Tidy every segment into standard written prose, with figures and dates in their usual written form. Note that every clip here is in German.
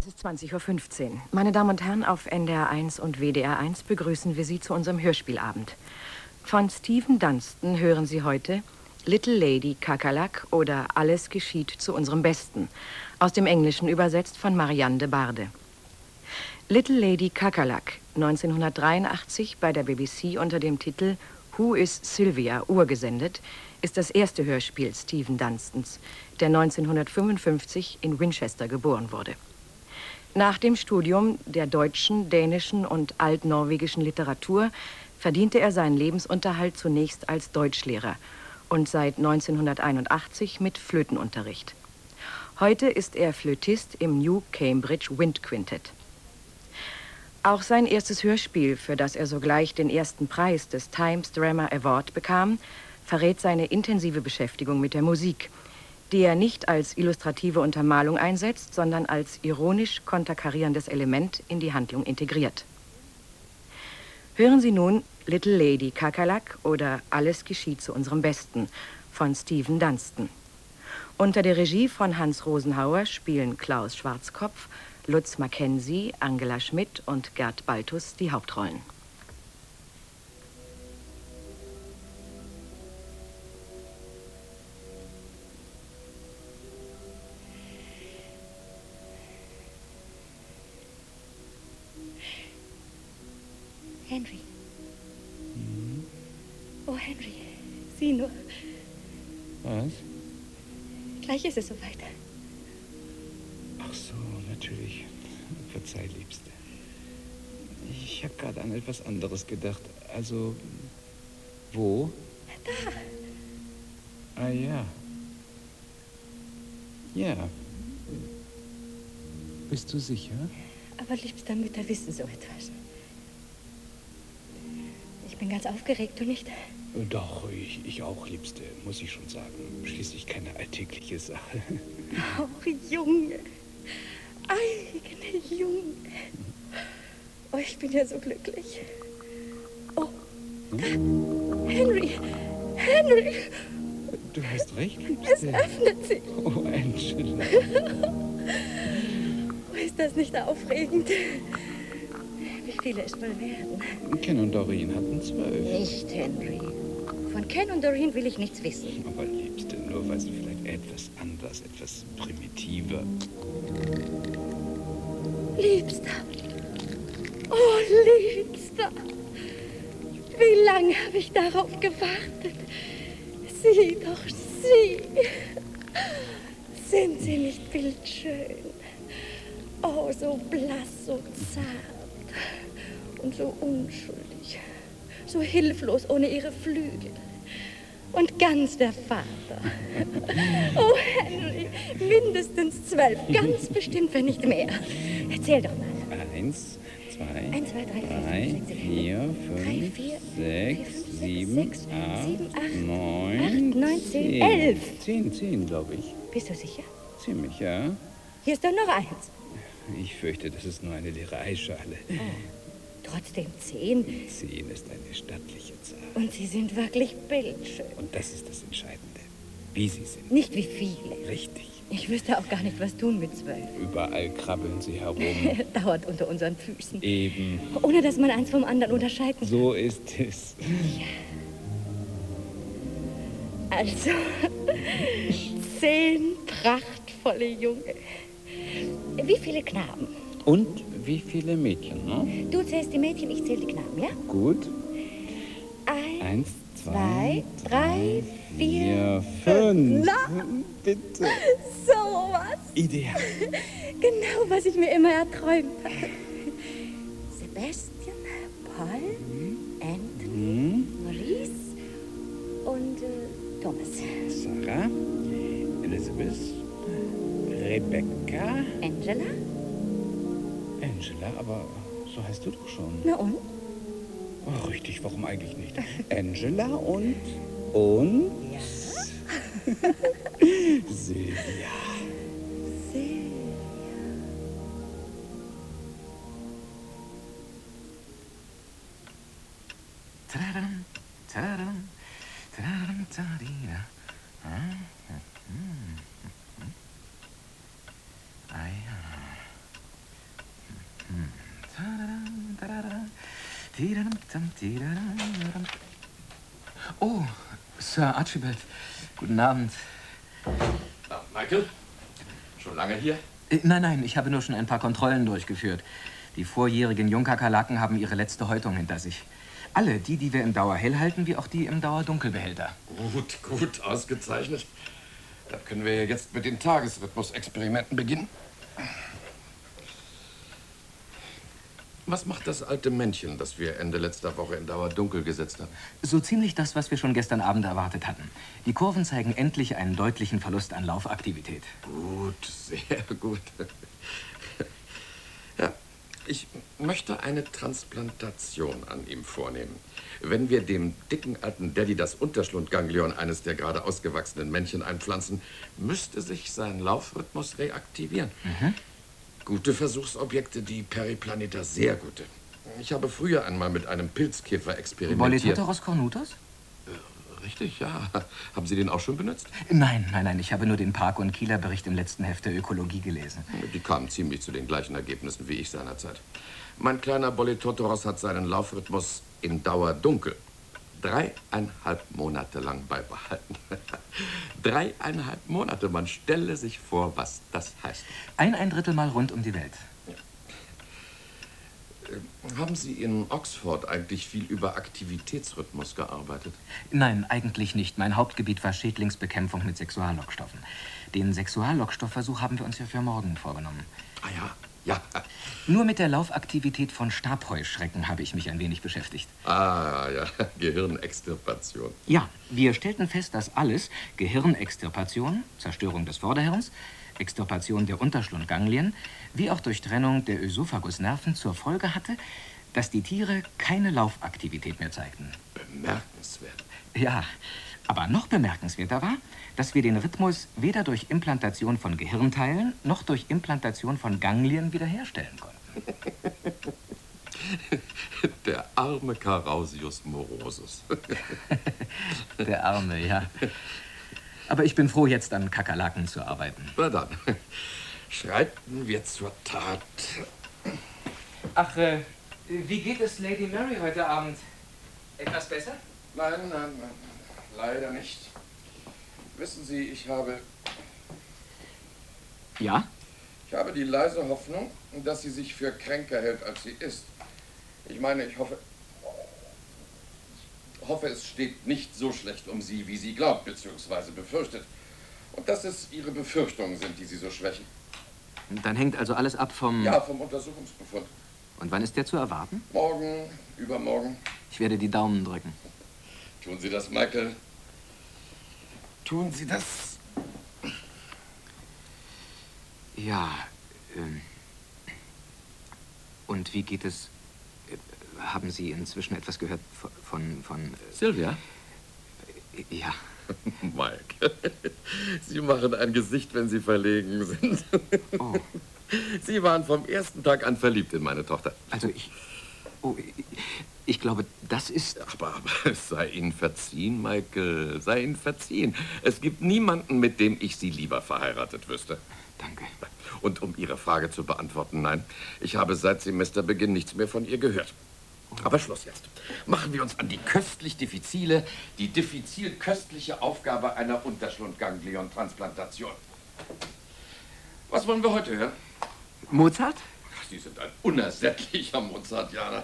ist 20:15 Uhr. Meine Damen und Herren, auf NDR 1 und WDR 1 begrüßen wir Sie zu unserem Hörspielabend. Von Stephen Dunstan hören Sie heute Little Lady Kakerlak oder Alles geschieht zu unserem Besten, aus dem Englischen übersetzt von Marianne de Barde. Little Lady Kakerlak, 1983 bei der BBC unter dem Titel Who is Sylvia urgesendet, ist das erste Hörspiel Stephen Dunstans, der 1955 in Winchester geboren wurde. Nach dem Studium der deutschen, dänischen und altnorwegischen Literatur verdiente er seinen Lebensunterhalt zunächst als Deutschlehrer und seit 1981 mit Flötenunterricht. Heute ist er Flötist im New Cambridge Wind Quintet. Auch sein erstes Hörspiel, für das er sogleich den ersten Preis des Times Drama Award bekam, verrät seine intensive Beschäftigung mit der Musik, die er nicht als illustrative Untermalung einsetzt, sondern als ironisch konterkarierendes Element in die Handlung integriert. Hören Sie nun Little Lady Kakerlak oder Alles geschieht zu unserem Besten von Stephen Dunstan. Unter der Regie von Hans Rosenhauer spielen Klaus Schwarzkopf, Lutz Mackenzie, Angela Schmidt und Gerd Baltus die Hauptrollen. Henry. Oh, Henry, sieh nur. Was? Gleich ist es soweit. Ach so, natürlich. Verzeih, Liebste. Ich habe gerade an etwas anderes gedacht. Also, wo? Da. Ah, ja. Ja. Bist du sicher? Aber liebste Mütter wissen so etwas. Ich bin ganz aufgeregt, du nicht? Doch, ich auch, Liebste, muss ich schon sagen. Schließlich keine alltägliche Sache. Oh, Junge. Eigene Junge. Oh, ich bin ja so glücklich. Oh. Henry. Henry. Du hast recht, Liebste. Es öffnet sich. Oh, Angela. Oh, ist das nicht aufregend? Wie viele es wohl werden? Ken und Doreen hatten 12. Nicht Henry. Von Ken und Doreen will ich nichts wissen. Aber Liebste, nur weil sie vielleicht etwas anders, etwas primitiver. Liebster. Oh, Liebster. Wie lange habe ich darauf gewartet? Sieh doch, sieh. Sind sie nicht bildschön? Oh, so blass, so zart und so unschuldig. So hilflos ohne ihre Flügel. Und ganz der Vater. Oh, Henry, mindestens 12. Ganz bestimmt, wenn nicht mehr. Erzähl doch mal. 1, 2, 1, 2, 3, 3, 4, 5, 6, 7, 8, 9, 9, 10, 11. 10, glaube ich. Bist du sicher? Ziemlich, ja. Hier ist doch noch 1. Ich fürchte, das ist nur eine leere Eierschale. Oh. Trotzdem 10. 10 ist eine stattliche Zahl. Und sie sind wirklich bildschön. Und das ist das Entscheidende. Wie sie sind. Nicht wie viele. Richtig. Ich wüsste auch gar nicht, was tun mit 12. Überall Krabbeln sie herum. Dauert unter unseren Füßen. Eben. Ohne, dass man eins vom anderen unterscheiden kann. So ist es. Also, 10 prachtvolle Junge. Wie viele Knaben? Und wie viele Mädchen, ne? Du zählst die Mädchen, ich zähle die Knaben, ja? Gut. 1, 2, 3, 4, 5. Na? Bitte. So was. Ideal. Genau, was ich mir immer erträumt habe. Sebastian, Paul, Anthony, Maurice und Thomas. Sarah, Elizabeth, Rebecca. Angela? Angela, aber so heißt du doch schon. Na und? Oh, richtig, warum eigentlich nicht? Angela und? Ja. Silvia. Tadadam, tadadam, tadadam, tadida. Ah ja. Oh, Sir Archibald. Guten Abend. Na, Michael? Schon lange hier? Nein, ich habe nur schon ein paar Kontrollen durchgeführt. Die vorjährigen Jungkakerlaken haben ihre letzte Häutung hinter sich. Alle, die wir im Dauerhell halten, wie auch die im Dauerdunkelbehälter. Gut, ausgezeichnet. Dann können wir jetzt mit den Tagesrhythmus-Experimenten beginnen. Was macht das alte Männchen, das wir Ende letzter Woche in Dauerdunkel gesetzt haben? So ziemlich das, was wir schon gestern Abend erwartet hatten. Die Kurven zeigen endlich einen deutlichen Verlust an Laufaktivität. Gut, sehr gut. Ja, ich möchte eine Transplantation an ihm vornehmen. Wenn wir dem dicken alten Daddy das Unterschlundganglion eines der gerade ausgewachsenen Männchen einpflanzen, müsste sich sein Laufrhythmus reaktivieren. Gute Versuchsobjekte, die Periplaneter, sehr gute. Ich habe früher einmal mit einem Pilzkäfer experimentiert. Boletoteros cornutus? Richtig, ja. Haben Sie den auch schon benutzt? Nein. Ich habe nur den Park- und Kieler Bericht im letzten Heft der Ökologie gelesen. Die kamen ziemlich zu den gleichen Ergebnissen wie ich seinerzeit. Mein kleiner Boletoteros hat seinen Laufrhythmus in Dauerdunkel 3,5 Monate lang beibehalten. 3,5 Monate, man stelle sich vor, was das heißt. Ein Drittel Mal rund um die Welt. Haben Sie in Oxford eigentlich viel über Aktivitätsrhythmus gearbeitet? Nein, eigentlich nicht. Mein Hauptgebiet war Schädlingsbekämpfung mit Sexuallockstoffen. Den Sexuallockstoffversuch haben wir uns ja für morgen vorgenommen. Ah ja. Nur mit der Laufaktivität von Stabheuschrecken habe ich mich ein wenig beschäftigt. Ah ja, Gehirnextirpation. Ja, wir stellten fest, dass alles, Gehirnextirpation, Zerstörung des Vorderhirns, Extirpation der Unterschlundganglien, wie auch Durchtrennung der Ösophagusnerven zur Folge hatte, dass die Tiere keine Laufaktivität mehr zeigten. Bemerkenswert. Ja, aber noch bemerkenswerter war, dass wir den Rhythmus weder durch Implantation von Gehirnteilen noch durch Implantation von Ganglien wiederherstellen konnten. Der arme Carausius morosus. Der Arme, ja. Aber ich bin froh, jetzt an Kakerlaken zu arbeiten. Na dann, schreiten wir zur Tat. Ach, wie geht es Lady Mary heute Abend? Etwas besser? Nein, leider nicht. Wissen Sie, ich habe Ja? die leise Hoffnung, dass sie sich für kränker hält, als sie ist. Ich meine, ich hoffe, es steht nicht so schlecht um sie, wie sie glaubt bzw. befürchtet. Und dass es ihre Befürchtungen sind, die sie so schwächen. Dann hängt also alles ab vom... Ja, vom Untersuchungsbefund. Und wann ist der zu erwarten? Morgen, übermorgen. Ich werde die Daumen drücken. Tun Sie das, Michael. Tun Sie das. Ja, und wie geht es... haben Sie inzwischen etwas gehört von Sylvia? Ja. Mike, Sie machen ein Gesicht, wenn Sie verlegen sind. Oh. Sie waren vom ersten Tag an verliebt in meine Tochter. Also ich glaube, das ist... Aber es sei Ihnen verziehen, Michael, sei Ihnen verziehen. Es gibt niemanden, mit dem ich Sie lieber verheiratet wüsste. Danke. Und um Ihre Frage zu beantworten, nein, ich habe seit Semesterbeginn nichts mehr von ihr gehört. Aber Schluss jetzt. Machen wir uns an die köstlich diffizile, die diffizil köstliche Aufgabe einer Unterschlundganglion-Transplantation. Was wollen wir heute hören? Mozart? Sie sind ein unersättlicher Mozartianer.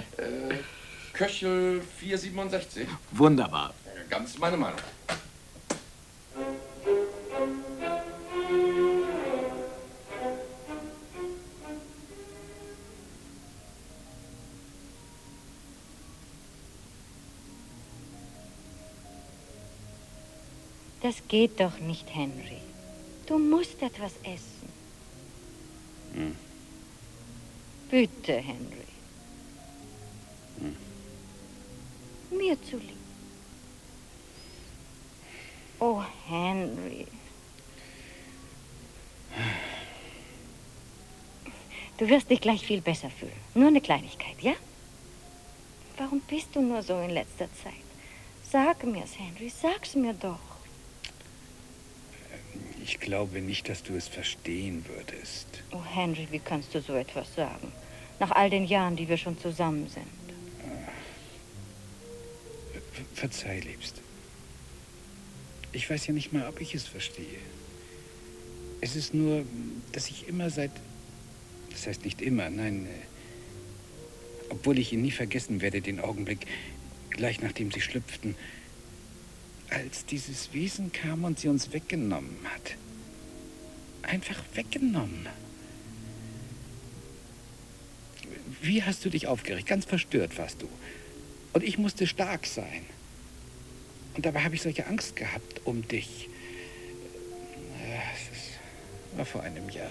Köchel 467. Wunderbar. Ganz meine Meinung. Das geht doch nicht, Henry. Du musst etwas essen. Bitte, Henry. Mir zulieb. Oh, Henry. Du wirst dich gleich viel besser fühlen. Nur eine Kleinigkeit, ja? Warum bist du nur so in letzter Zeit? Sag mir's, Henry. Sag's mir doch. Ich glaube nicht, dass du es verstehen würdest. Oh, Henry, wie kannst du so etwas sagen? Nach all den Jahren, die wir schon zusammen sind. Verzeih, Liebste. Ich weiß ja nicht mal, ob ich es verstehe. Es ist nur, dass ich immer das heißt nicht immer, nein, obwohl ich ihn nie vergessen werde, den Augenblick, gleich nachdem sie schlüpften, als dieses Wesen kam und sie uns weggenommen hat. Einfach weggenommen. Wie hast du dich aufgeregt? Ganz verstört warst du. Und ich musste stark sein. Und dabei habe ich solche Angst gehabt um dich. Das war vor einem Jahr.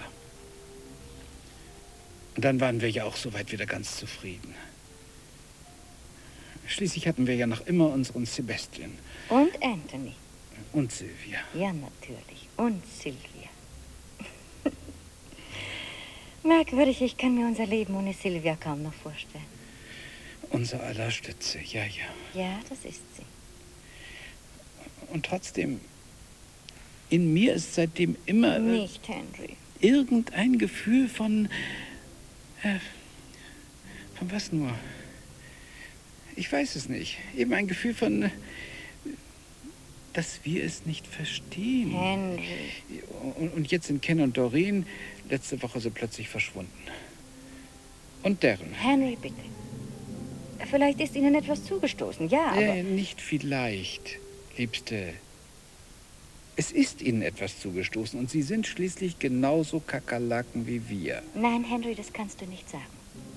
Und dann waren wir ja auch soweit wieder ganz zufrieden. Schließlich hatten wir ja noch immer unseren Sebastian. Und Anthony. Und Sylvia. Ja, natürlich. Und Sylvia. Merkwürdig, ich kann mir unser Leben ohne Sylvia kaum noch vorstellen. Unser aller Stütze, ja, ja. Ja, das ist sie. Und trotzdem, in mir ist seitdem immer... Nicht, Henry. Irgendein Gefühl von was nur? Ich weiß es nicht. Eben ein Gefühl von, dass wir es nicht verstehen. Henry. Und jetzt sind Ken und Doreen letzte Woche so plötzlich verschwunden. Und Darren. Henry, bitte. Vielleicht ist Ihnen etwas zugestoßen, ja, aber... Nicht vielleicht, Liebste. Es ist Ihnen etwas zugestoßen und Sie sind schließlich genauso Kakerlaken wie wir. Nein, Henry, das kannst du nicht sagen.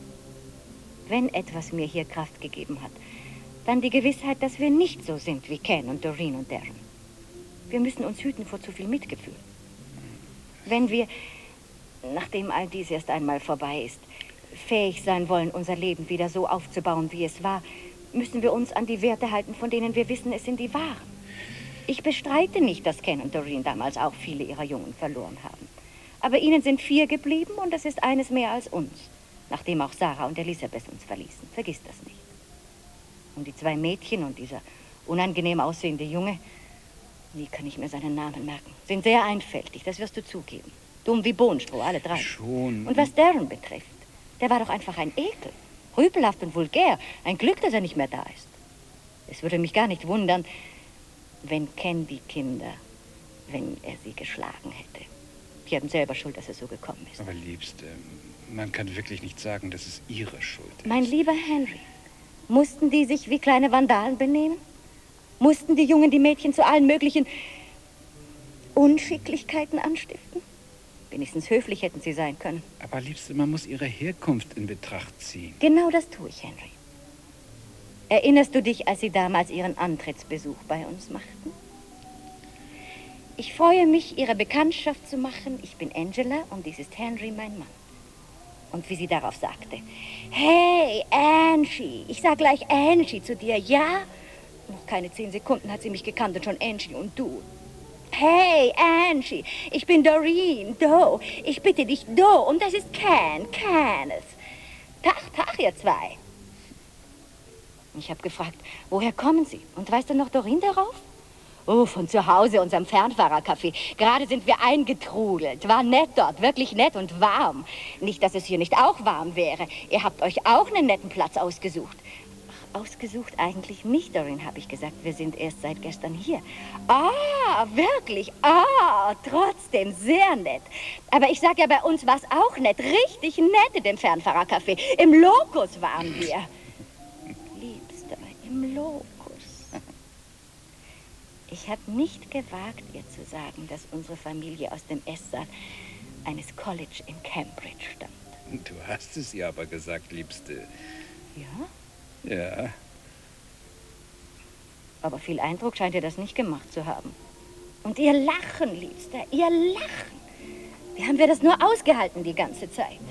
Wenn etwas mir hier Kraft gegeben hat, dann die Gewissheit, dass wir nicht so sind wie Ken und Doreen und Darren. Wir müssen uns hüten vor zu viel Mitgefühl. Wenn wir, nachdem all dies erst einmal vorbei ist, fähig sein wollen, unser Leben wieder so aufzubauen, wie es war, müssen wir uns an die Werte halten, von denen wir wissen, es sind die wahren. Ich bestreite nicht, dass Ken und Doreen damals auch viele ihrer Jungen verloren haben. Aber ihnen sind 4 geblieben und das ist eines mehr als uns. Nachdem auch Sarah und Elisabeth uns verließen. Vergiss das nicht. Und die 2 Mädchen und dieser unangenehm aussehende Junge, nie kann ich mir seinen Namen merken, sind sehr einfältig, das wirst du zugeben. Dumm wie Bohnstroh, alle 3. Schon. Und was Darren betrifft, der war doch einfach ein Ekel. Rüpelhaft und vulgär. Ein Glück, dass er nicht mehr da ist. Es würde mich gar nicht wundern, wenn Ken die Kinder, wenn er sie geschlagen hätte. Die haben selber Schuld, dass es so gekommen ist. Aber Liebste, man kann wirklich nicht sagen, dass es ihre Schuld ist. Mein lieber Henry, mussten die sich wie kleine Vandalen benehmen? Mussten die Jungen die Mädchen zu allen möglichen Unschicklichkeiten anstiften? Wenigstens höflich hätten sie sein können. Aber Liebste, man muss ihre Herkunft in Betracht ziehen. Genau das tue ich, Henry. Erinnerst du dich, als sie damals ihren Antrittsbesuch bei uns machten? Ich freue mich, Ihre Bekanntschaft zu machen. Ich bin Angela und dies ist Henry, mein Mann. Und wie sie darauf sagte, hey, Angie, ich sag gleich Angie zu dir, ja? Noch keine 10 Sekunden hat sie mich gekannt und schon Angie und du. Hey, Angie, ich bin Doreen, Do. Ich bitte dich, Do. Und das ist Kenneth. Tag, ihr 2. Ich habe gefragt, woher kommen Sie? Und weißt du noch Doreen darauf? Oh, von zu Hause, unserem Fernfahrercafé. Gerade sind wir eingetrudelt. War nett dort, wirklich nett und warm. Nicht, dass es hier nicht auch warm wäre. Ihr habt euch auch einen netten Platz ausgesucht. Ach, ausgesucht eigentlich nicht, Doreen, habe ich gesagt. Wir sind erst seit gestern hier. Ah, wirklich? Ah, trotzdem sehr nett. Aber ich sag ja, bei uns war es auch nett. Richtig nett in dem Fernfahrercafé. Im Locus waren wir. Liebster, im Locus. Ich habe nicht gewagt, ihr zu sagen, dass unsere Familie aus dem Esssaal eines College in Cambridge stammt. Du hast es ihr aber gesagt, Liebste. Ja? Ja. Aber viel Eindruck scheint ihr das nicht gemacht zu haben. Und ihr Lachen, Liebster, ihr Lachen. Wie haben wir das nur ausgehalten die ganze Zeit?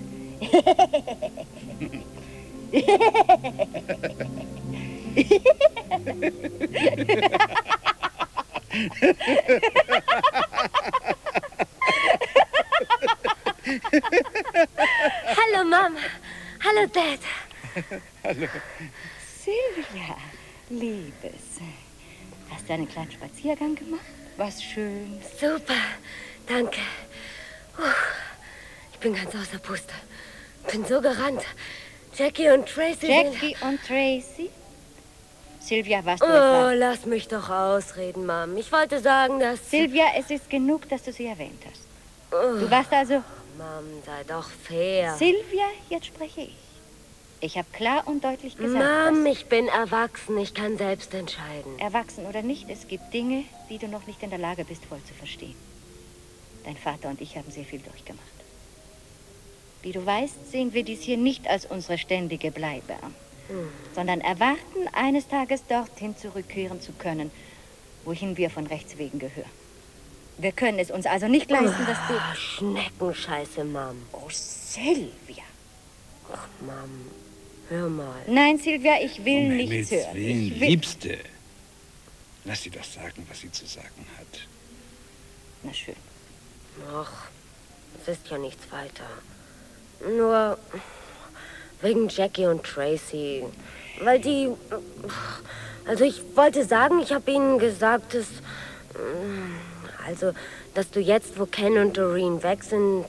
Hallo, Mama. Hallo, Dad. Hallo. Silvia, Liebes. Hast du einen kleinen Spaziergang gemacht? Was schön. Super, danke. Ich bin ganz außer Puste. Bin so gerannt. Jackie und Tracy. Jackie und Tracy? Sylvia, warst du Oh, etwa... lass mich doch ausreden, Mom. Ich wollte sagen, dass... Sylvia, es ist genug, dass du sie erwähnt hast. Du warst also... Mom, sei doch fair. Sylvia, jetzt spreche ich. Ich habe klar und deutlich gesagt, Mom, ich bin erwachsen. Ich kann selbst entscheiden. erwachsen oder nicht, es gibt Dinge, die du noch nicht in der Lage bist, voll zu verstehen. Dein Vater und ich haben sehr viel durchgemacht. Wie du weißt, sehen wir dies hier nicht als unsere ständige Bleibe an, sondern erwarten, eines Tages dorthin zurückkehren zu können, wohin wir von Rechts wegen gehören. Wir können es uns also nicht leisten, dass du... Schneckenscheiße, Mom. Oh, Sylvia. Ach, Mom, hör mal. Nein, Sylvia, ich will Um nichts Himmels hören. Willen, Ich will... Liebste. Lass sie doch sagen, was sie zu sagen hat. Na schön. Ach, es ist ja nichts weiter. Nur wegen Jackie und Tracy. Weil die... Also ich wollte sagen, ich habe ihnen gesagt, dass... Also, dass du jetzt, wo Ken und Doreen weg sind,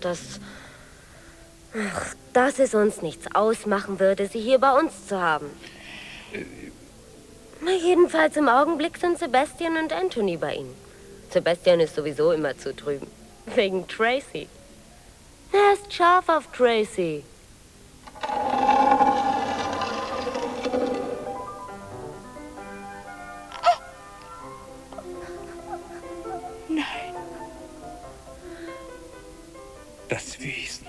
dass es uns nichts ausmachen würde, sie hier bei uns zu haben. Na, jedenfalls im Augenblick sind Sebastian und Anthony bei ihnen. Sebastian ist sowieso immer zu drüben. Wegen Tracy. Er ist scharf auf Tracy. Nein. Das Wesen.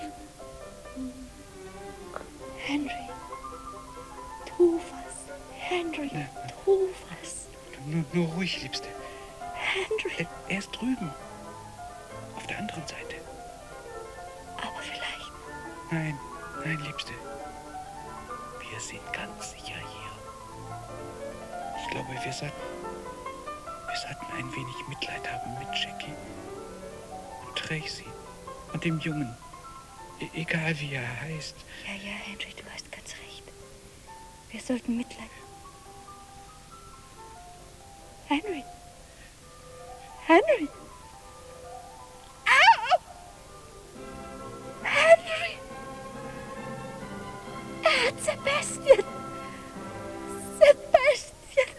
Henry, tu was. Henry, tu was. Nur ruhig, Liebste. Henry. Er ist drüben. Auf der anderen Seite. Aber vielleicht... Nein, Liebste. Wir sind ganz sicher hier. Ich glaube, wir sollten ein wenig Mitleid haben mit Jackie und Tracy und dem Jungen. Egal, wie er heißt. Ja, Henry, du hast ganz recht. Wir sollten Mitleid... Henry. Henry. Au! Henry. Er hat Sebastian. Sebastian.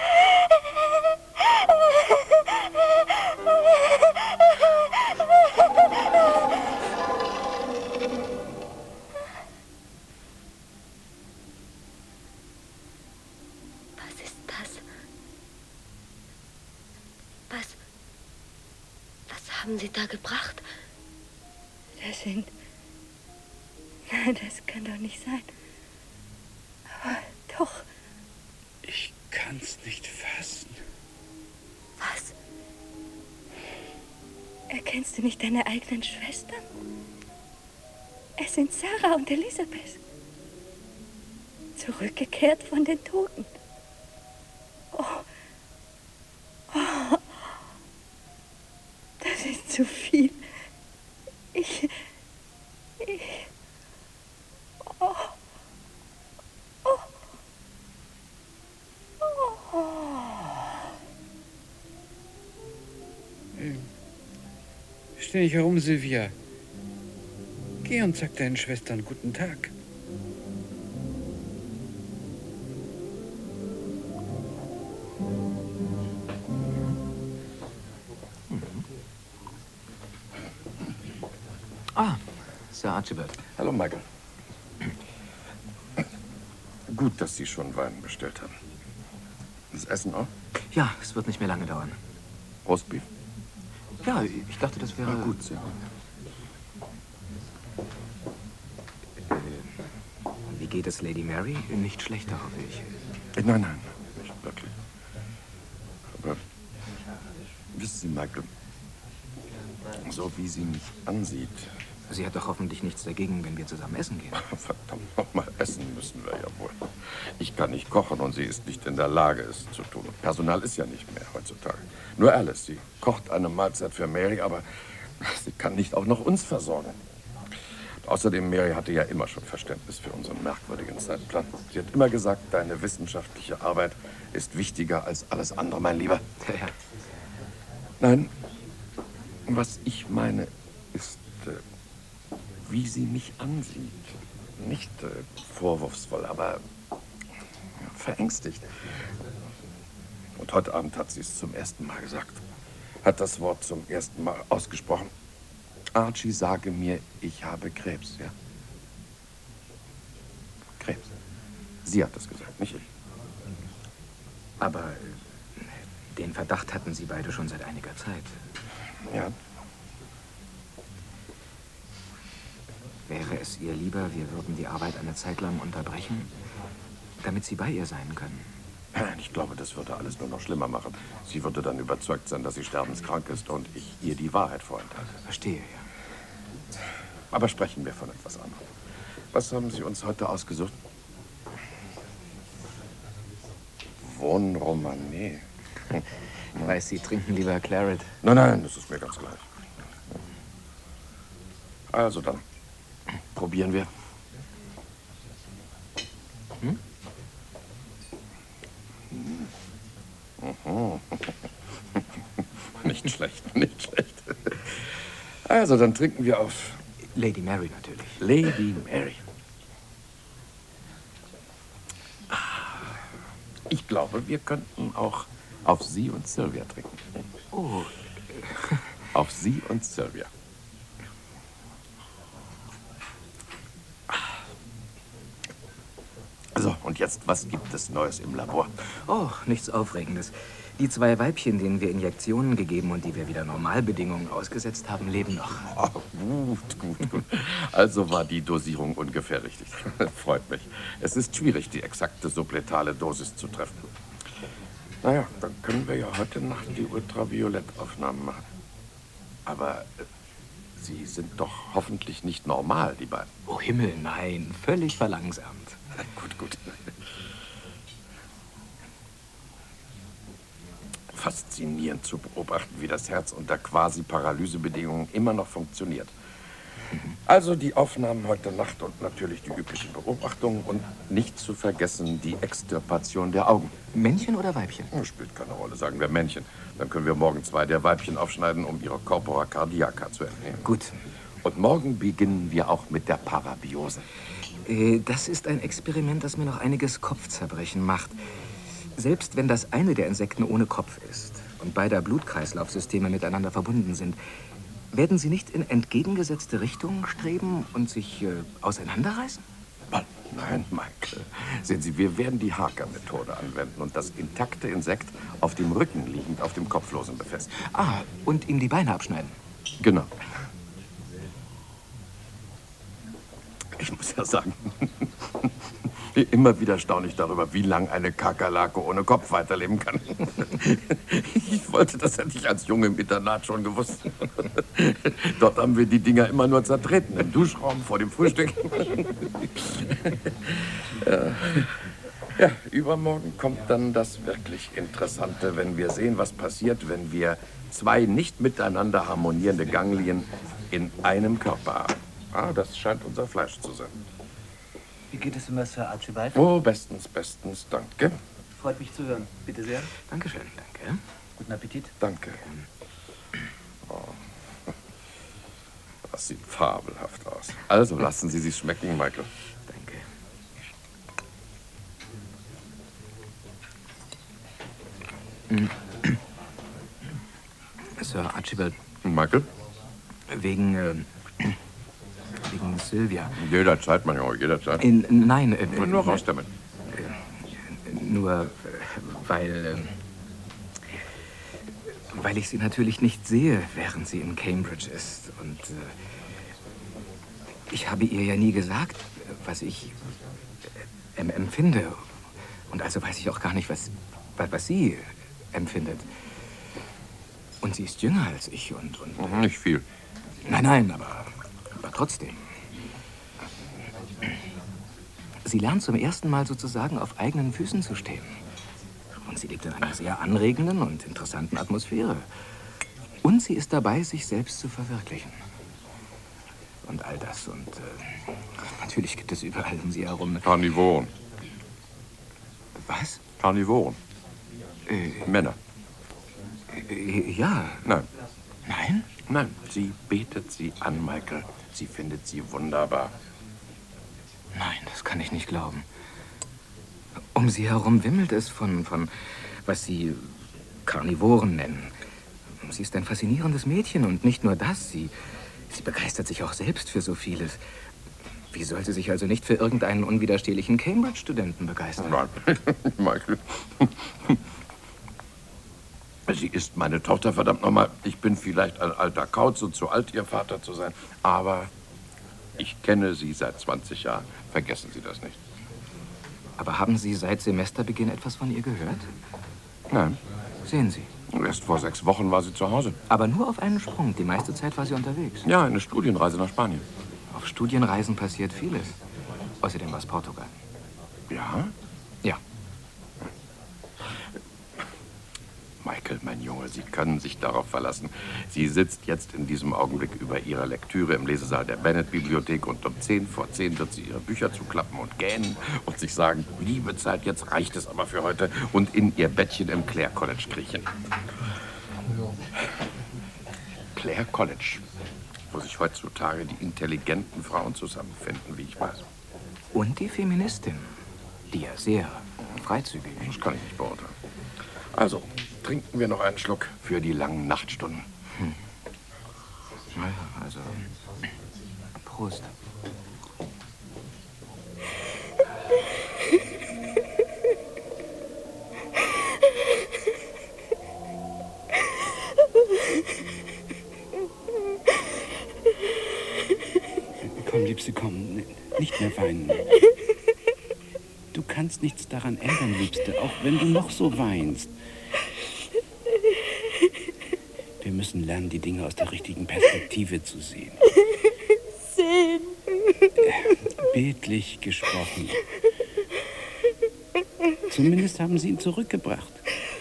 Was ist das? Was haben Sie da gebracht? Das sind... Nein, das kann doch nicht sein. Aber doch. Ich kann's nicht fassen. Was? Erkennst du nicht deine eigenen Schwestern? Es sind Sarah und Elisabeth. Zurückgekehrt von den Toten. Oh. Das ist zu viel. Steh nicht herum, Sylvia. Geh und sag deinen Schwestern guten Tag. Ah, Sir Archibald. Hallo, Michael. Gut, dass Sie schon Wein bestellt haben. Das Essen auch? Ja, es wird nicht mehr lange dauern. Roastbeef? Ja, ich dachte, das wäre... Na gut, sehr gut. Wie geht es Lady Mary? Nicht schlechter, hoffe ich. Nein, nicht wirklich. Aber wissen Sie, Michael, so wie sie mich ansieht... Sie hat doch hoffentlich nichts dagegen, wenn wir zusammen essen gehen. Verdammt nochmal, essen müssen wir ja wohl. Ich kann nicht kochen und sie ist nicht in der Lage, es zu tun. Und Personal ist ja nicht mehr heutzutage. Nur Alice, sie kocht eine Mahlzeit für Mary, aber sie kann nicht auch noch uns versorgen. Und außerdem, Mary hatte ja immer schon Verständnis für unseren merkwürdigen Zeitplan. Sie hat immer gesagt, deine wissenschaftliche Arbeit ist wichtiger als alles andere, mein Lieber. Ja. Nein, was ich meine ist, wie sie mich ansieht. Nicht vorwurfsvoll, aber verängstigt. Und heute Abend hat sie es zum ersten Mal gesagt. Hat das Wort zum ersten Mal ausgesprochen. Archie, sage mir, ich habe Krebs, ja? Krebs. Sie hat das gesagt, nicht ich. Aber den Verdacht hatten Sie beide schon seit einiger Zeit. Ja. Wäre es ihr lieber, wir würden die Arbeit eine Zeit lang unterbrechen, damit Sie bei ihr sein können? Ich glaube, das würde alles nur noch schlimmer machen. Sie würde dann überzeugt sein, dass sie sterbenskrank ist und ich ihr die Wahrheit vorenthalte. Verstehe, ja. Aber sprechen wir von etwas anderem. Was haben Sie uns heute ausgesucht? Wohnromané. Ich weiß, Sie trinken lieber Claret. Nein, nein, das ist mir ganz gleich. Also dann, probieren wir. Hm? Mhm. Nicht schlecht, nicht schlecht. Also, dann trinken wir auf Lady Mary natürlich. Lady Mary. Ich glaube, wir könnten auch auf Sie und Sylvia trinken. Oh. Auf Sie und Sylvia. So, und jetzt, was gibt es Neues im Labor? Oh, nichts Aufregendes. Die 2 Weibchen, denen wir Injektionen gegeben und die wir wieder Normalbedingungen ausgesetzt haben, leben noch. Oh, gut. Also war die Dosierung ungefähr richtig. Freut mich. Es ist schwierig, die exakte subletale Dosis zu treffen. Naja, dann können wir ja heute Nacht die Ultraviolettaufnahmen machen. Aber Sie sind doch hoffentlich nicht normal, die beiden. Oh Himmel, nein. Völlig verlangsamt. Gut. Faszinierend zu beobachten, wie das Herz unter quasi Paralysebedingungen immer noch funktioniert. Also die Aufnahmen heute Nacht und natürlich die üblichen Beobachtungen und nicht zu vergessen die Extirpation der Augen. Männchen oder Weibchen? Spielt keine Rolle, sagen wir Männchen. Dann können wir morgen 2 der Weibchen aufschneiden, um ihre Corpora cardiaca zu entnehmen. Gut. Und morgen beginnen wir auch mit der Parabiose. Das ist ein Experiment, das mir noch einiges Kopfzerbrechen macht. Selbst wenn das eine der Insekten ohne Kopf ist und beide Blutkreislaufsysteme miteinander verbunden sind, werden sie nicht in entgegengesetzte Richtungen streben und sich auseinanderreißen? Nein, Michael. Sehen Sie, wir werden die Harker-Methode anwenden und das intakte Insekt auf dem Rücken liegend auf dem Kopflosen befestigen. Ah, und ihm die Beine abschneiden? Genau. Ich muss ja sagen, immer wieder staune ich darüber, wie lang eine Kakerlake ohne Kopf weiterleben kann. Ich wollte, das hätte ich als Junge im Internat schon gewusst. Dort haben wir die Dinger immer nur zertreten, im Duschraum, vor dem Frühstück. Ja, übermorgen kommt dann das wirklich Interessante, wenn wir sehen, was passiert, wenn wir 2 nicht miteinander harmonierende Ganglien in einem Körper haben. Ah, das scheint unser Fleisch zu sein. Wie geht es immer, Sir Archibald? Oh, bestens, danke. Freut mich zu hören. Bitte sehr. Dankeschön, danke. Guten Appetit. Danke. Oh. Das sieht fabelhaft aus. Also lassen Sie sich schmecken, Michael. Danke. Sir Archibald. Michael? Wegen Sylvia. Jederzeit, mein Junge, jederzeit. Nein. Nur raus damit. Nur weil ich sie natürlich nicht sehe, während sie in Cambridge ist. Und ich habe ihr ja nie gesagt, was ich empfinde. Und also weiß ich auch gar nicht, was sie empfindet. Und sie ist jünger als ich und nicht viel. Nein, aber trotzdem. Sie lernt zum ersten Mal sozusagen auf eigenen Füßen zu stehen. Und sie lebt in einer sehr anregenden und interessanten Atmosphäre. Und sie ist dabei, sich selbst zu verwirklichen. Und all das. Und natürlich gibt es überall um sie herum... Karnivoren. Was? Karnivoren. Männer. Ja. Nein. Nein? Nein, sie betet sie an, Michael. Sie findet sie wunderbar. Nein, das kann ich nicht glauben. Um sie herum wimmelt es von was Sie Karnivoren nennen. Sie ist ein faszinierendes Mädchen und nicht nur das. Sie begeistert sich auch selbst für so vieles. Wie soll sie sich also nicht für irgendeinen unwiderstehlichen Cambridge-Studenten begeistern? Nein, Michael. Sie ist meine Tochter, verdammt nochmal. Ich bin vielleicht ein alter Kauz und zu alt, ihr Vater zu sein. Aber ich kenne sie seit 20 Jahren. Vergessen Sie das nicht. Aber haben Sie seit Semesterbeginn etwas von ihr gehört? Nein. Sehen Sie. Erst vor 6 Wochen war sie zu Hause. Aber nur auf einen Sprung. Die meiste Zeit war sie unterwegs. Ja, eine Studienreise nach Spanien. Auf Studienreisen passiert vieles. Außerdem war es Portugal. Ja? Ja. Michael, mein Junge, Sie können sich darauf verlassen. Sie sitzt jetzt in diesem Augenblick über ihrer Lektüre im Lesesaal der Bennett-Bibliothek und um 10 vor 10 wird sie ihre Bücher zuklappen und gähnen und sich sagen, liebe Zeit, jetzt reicht es aber für heute und in ihr Bettchen im Clare College kriechen. Clare College, wo sich heutzutage die intelligenten Frauen zusammenfinden, wie ich weiß. Und die Feministin, die ja sehr freizügig ist. Das kann ich nicht beurteilen. Also, trinken wir noch einen Schluck für die langen Nachtstunden. Naja, also, Prost. Komm, Liebste, komm. Nicht mehr weinen. Du kannst nichts daran ändern, Liebste, auch wenn du noch so weinst. Wir müssen lernen, die Dinge aus der richtigen Perspektive zu sehen. Sehen. Bildlich gesprochen. Zumindest haben sie ihn zurückgebracht.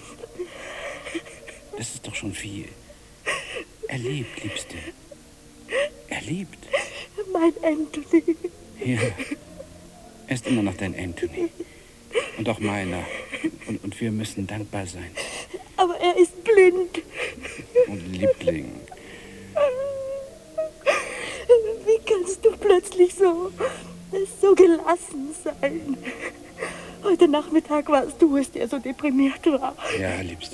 Das ist doch schon viel. Er lebt, Liebste. Er lebt. Mein Anthony. Ja. Er ist immer noch dein Anthony. Und auch meiner. Und wir müssen dankbar sein. Aber er ist blind. Und Liebling. Wie kannst du plötzlich so gelassen sein? Heute Nachmittag warst du es, der so deprimiert war. Ja, Liebste.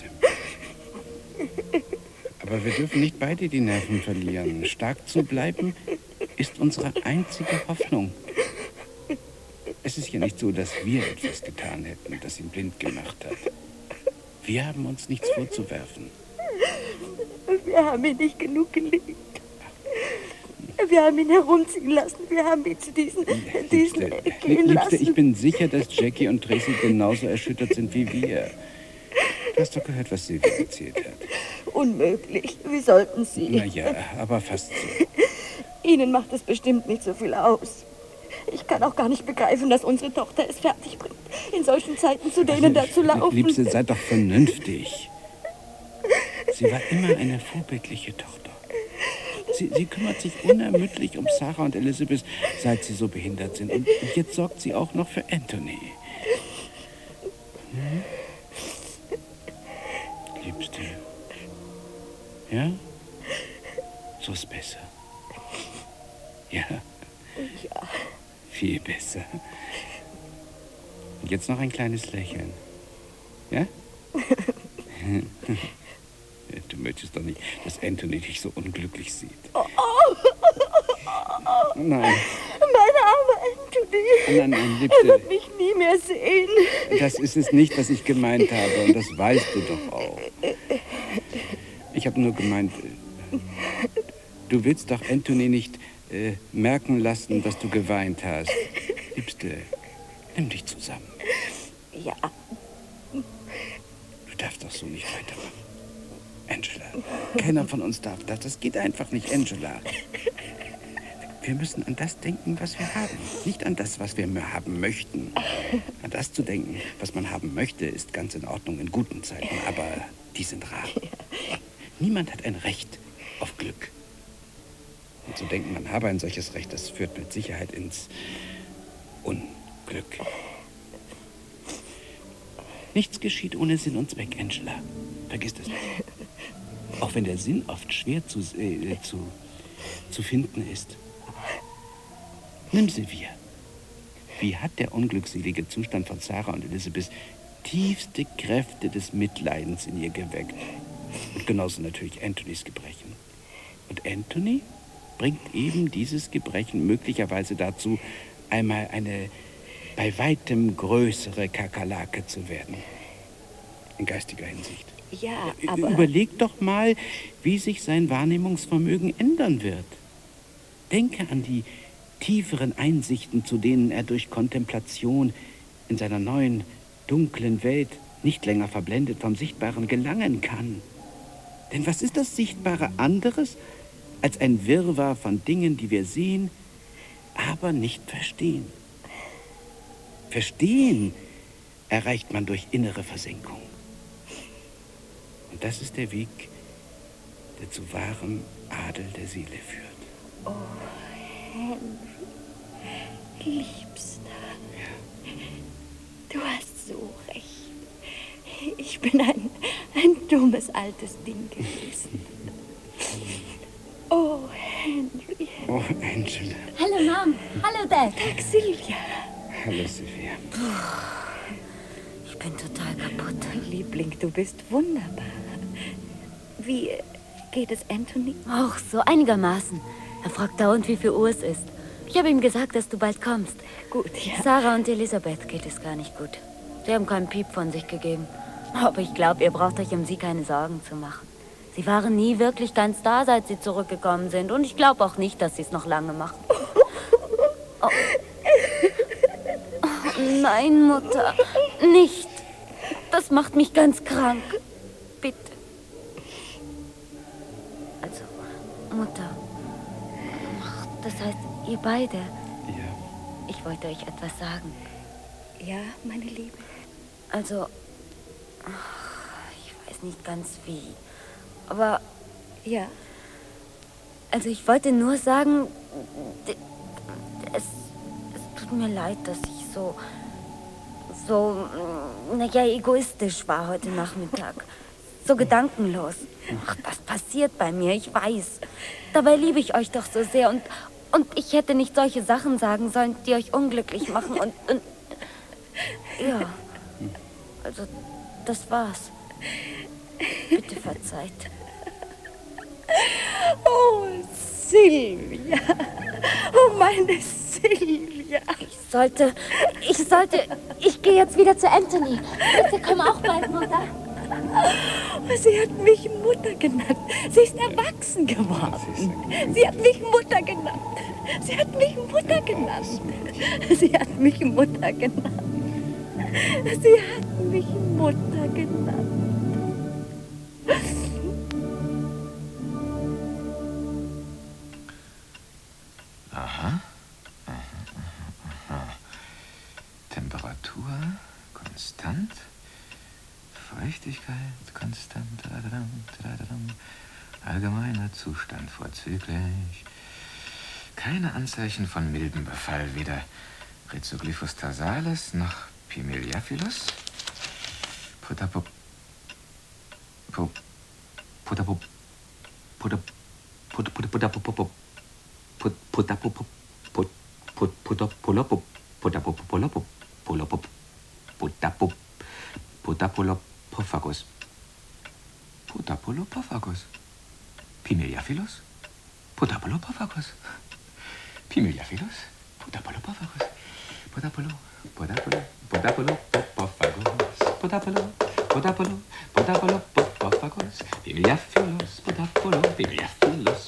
Aber wir dürfen nicht beide die Nerven verlieren. Stark zu bleiben ist unsere einzige Hoffnung. Es ist ja nicht so, dass wir etwas getan hätten, das ihn blind gemacht hat. Wir haben uns nichts vorzuwerfen. Wir haben ihn nicht genug geliebt. Wir haben ihn herumziehen lassen. Wir haben ihn zu diesen gehen Liebste, lassen. ich bin sicher, dass Jackie und Tracy genauso erschüttert sind wie wir. Du hast doch gehört, was Silvia erzählt hat. Unmöglich. Wie sollten sie? Na ja, aber fast so. Ihnen macht es bestimmt nicht so viel aus. Ich kann auch gar nicht begreifen, dass unsere Tochter es fertig bringt, in solchen Zeiten zu denen da zu laufen. Liebste, sei doch vernünftig. Sie war immer eine vorbildliche Tochter. Sie kümmert sich unermüdlich um Sarah und Elizabeth, seit sie so behindert sind. Und jetzt sorgt sie auch noch für Anthony. Hm? Liebste. Ja? So ist besser. Ja. Ja. Viel besser. Und jetzt noch ein kleines Lächeln. Ja? Du möchtest doch nicht, dass Anthony dich so unglücklich sieht. Nein. Mein armer Anthony. Nein, Liebste. Er wird mich nie mehr sehen. Das ist es nicht, was ich gemeint habe. Und das weißt du doch auch. Ich habe nur gemeint, du willst doch Anthony nicht merken lassen, dass du geweint hast. Liebste, nimm dich zusammen. Ja. Du darfst doch so nicht weitermachen. Angela, keiner von uns darf das. Das geht einfach nicht, Angela. Wir müssen an das denken, was wir haben. Nicht an das, was wir haben möchten. An das zu denken, was man haben möchte, ist ganz in Ordnung in guten Zeiten. Aber die sind rar. Niemand hat ein Recht auf Glück. Und zu denken, man habe ein solches Recht, das führt mit Sicherheit ins Unglück. Nichts geschieht ohne Sinn und Zweck, Angela. Vergiss das nicht. Auch wenn der Sinn oft schwer zu finden ist. Nimm Sylvia. Wie hat der unglückselige Zustand von Sarah und Elizabeth tiefste Kräfte des Mitleidens in ihr geweckt? Und genauso natürlich Anthonys Gebrechen. Und Anthony bringt eben dieses Gebrechen möglicherweise dazu, einmal eine bei weitem größere Kakerlake zu werden. In geistiger Hinsicht. Ja, aber... Überleg doch mal, wie sich sein Wahrnehmungsvermögen ändern wird. Denke an die tieferen Einsichten, zu denen er durch Kontemplation in seiner neuen, dunklen Welt nicht länger verblendet vom Sichtbaren gelangen kann. Denn was ist das Sichtbare anderes als ein Wirrwarr von Dingen, die wir sehen, aber nicht verstehen? Verstehen erreicht man durch innere Versenkung. Und das ist der Weg, der zu wahrem Adel der Seele führt. Oh, Henry, Liebster. Ja. Du hast so recht. Ich bin ein dummes altes Ding gewesen. Oh, Henry. Oh, Angela. Hallo, Mom. Hallo, Dad. Tag, Sylvia. Hallo, Sylvia. Ich bin total kaputt. Liebling, du bist wunderbar. Wie geht es Anthony? Auch so einigermaßen. Er fragt dauernd, wie viel Uhr es ist. Ich habe ihm gesagt, dass du bald kommst. Gut, ja. Sarah und Elisabeth geht es gar nicht gut. Sie haben keinen Piep von sich gegeben. Aber ich glaube, ihr braucht euch um sie keine Sorgen zu machen. Sie waren nie wirklich ganz da, seit sie zurückgekommen sind. Und ich glaube auch nicht, dass sie es noch lange machen. Oh. Oh, nein, Mutter. Nicht. Das macht mich ganz krank. Bitte. Also, Mutter. Das heißt, ihr beide. Ja. Ich wollte euch etwas sagen. Ja, meine Liebe. Also, ich weiß nicht ganz wie. Aber, ja. Also ich wollte nur sagen, es tut mir leid, dass ich so, egoistisch war heute Nachmittag. So gedankenlos. Ach, das passiert bei mir, ich weiß. Dabei liebe ich euch doch so sehr und ich hätte nicht solche Sachen sagen sollen, die euch unglücklich machen und ja. Also, das war's. Bitte verzeiht. Oh, Sylvia. Oh, meine Sylvia. Ich gehe jetzt wieder zu Anthony. Bitte komm auch bald, Mutter. Sie hat mich Mutter genannt. Sie ist erwachsen geworden. Sie hat mich Mutter genannt. Sie hat mich Mutter genannt. Sie hat mich Mutter genannt. Sie hat mich Mutter genannt. Aha. Temperatur konstant. Feuchtigkeit konstant. Allgemeiner Zustand vorzüglich. Keine Anzeichen von mildem Befall, weder Rhizoglyphus tarsalis noch Pimeliaphilus. Potapulopophagus. Potapulopophagus. Pimeliaphilus. Potapulopophagus. Pimeliaphilus. Potapulopophagus. Potapulopophagus. Pimeliaphilus. Pimeliaphilus.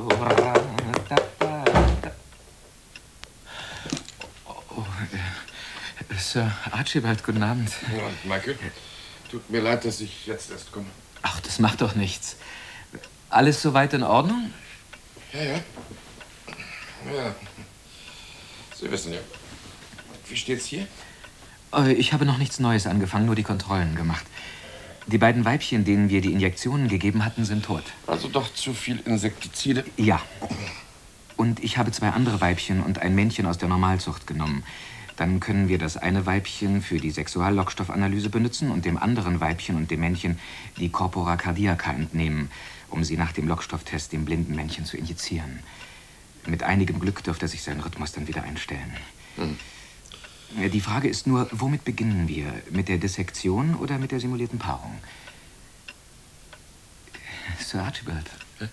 Sir Archibald, guten Abend. Ja, Michael, tut mir leid, dass ich jetzt erst komme. Ach, das macht doch nichts. Alles soweit in Ordnung? Ja. Sie wissen ja. Wie steht's hier? Ich habe noch nichts Neues angefangen, nur die Kontrollen gemacht. Die beiden Weibchen, denen wir die Injektionen gegeben hatten, sind tot. Also doch zu viel Insektizide? Ja. Und ich habe 2 andere Weibchen und ein Männchen aus der Normalzucht genommen. Dann können wir das eine Weibchen für die Sexuallockstoffanalyse benutzen und dem anderen Weibchen und dem Männchen die Corpora cardiaca entnehmen. um sie nach dem Lockstofftest dem blinden Männchen zu injizieren. Mit einigem Glück dürfte sich sein Rhythmus dann wieder einstellen. Die Frage ist nur, womit beginnen wir? Mit der Dissektion oder mit der simulierten Paarung? Sir Archibald.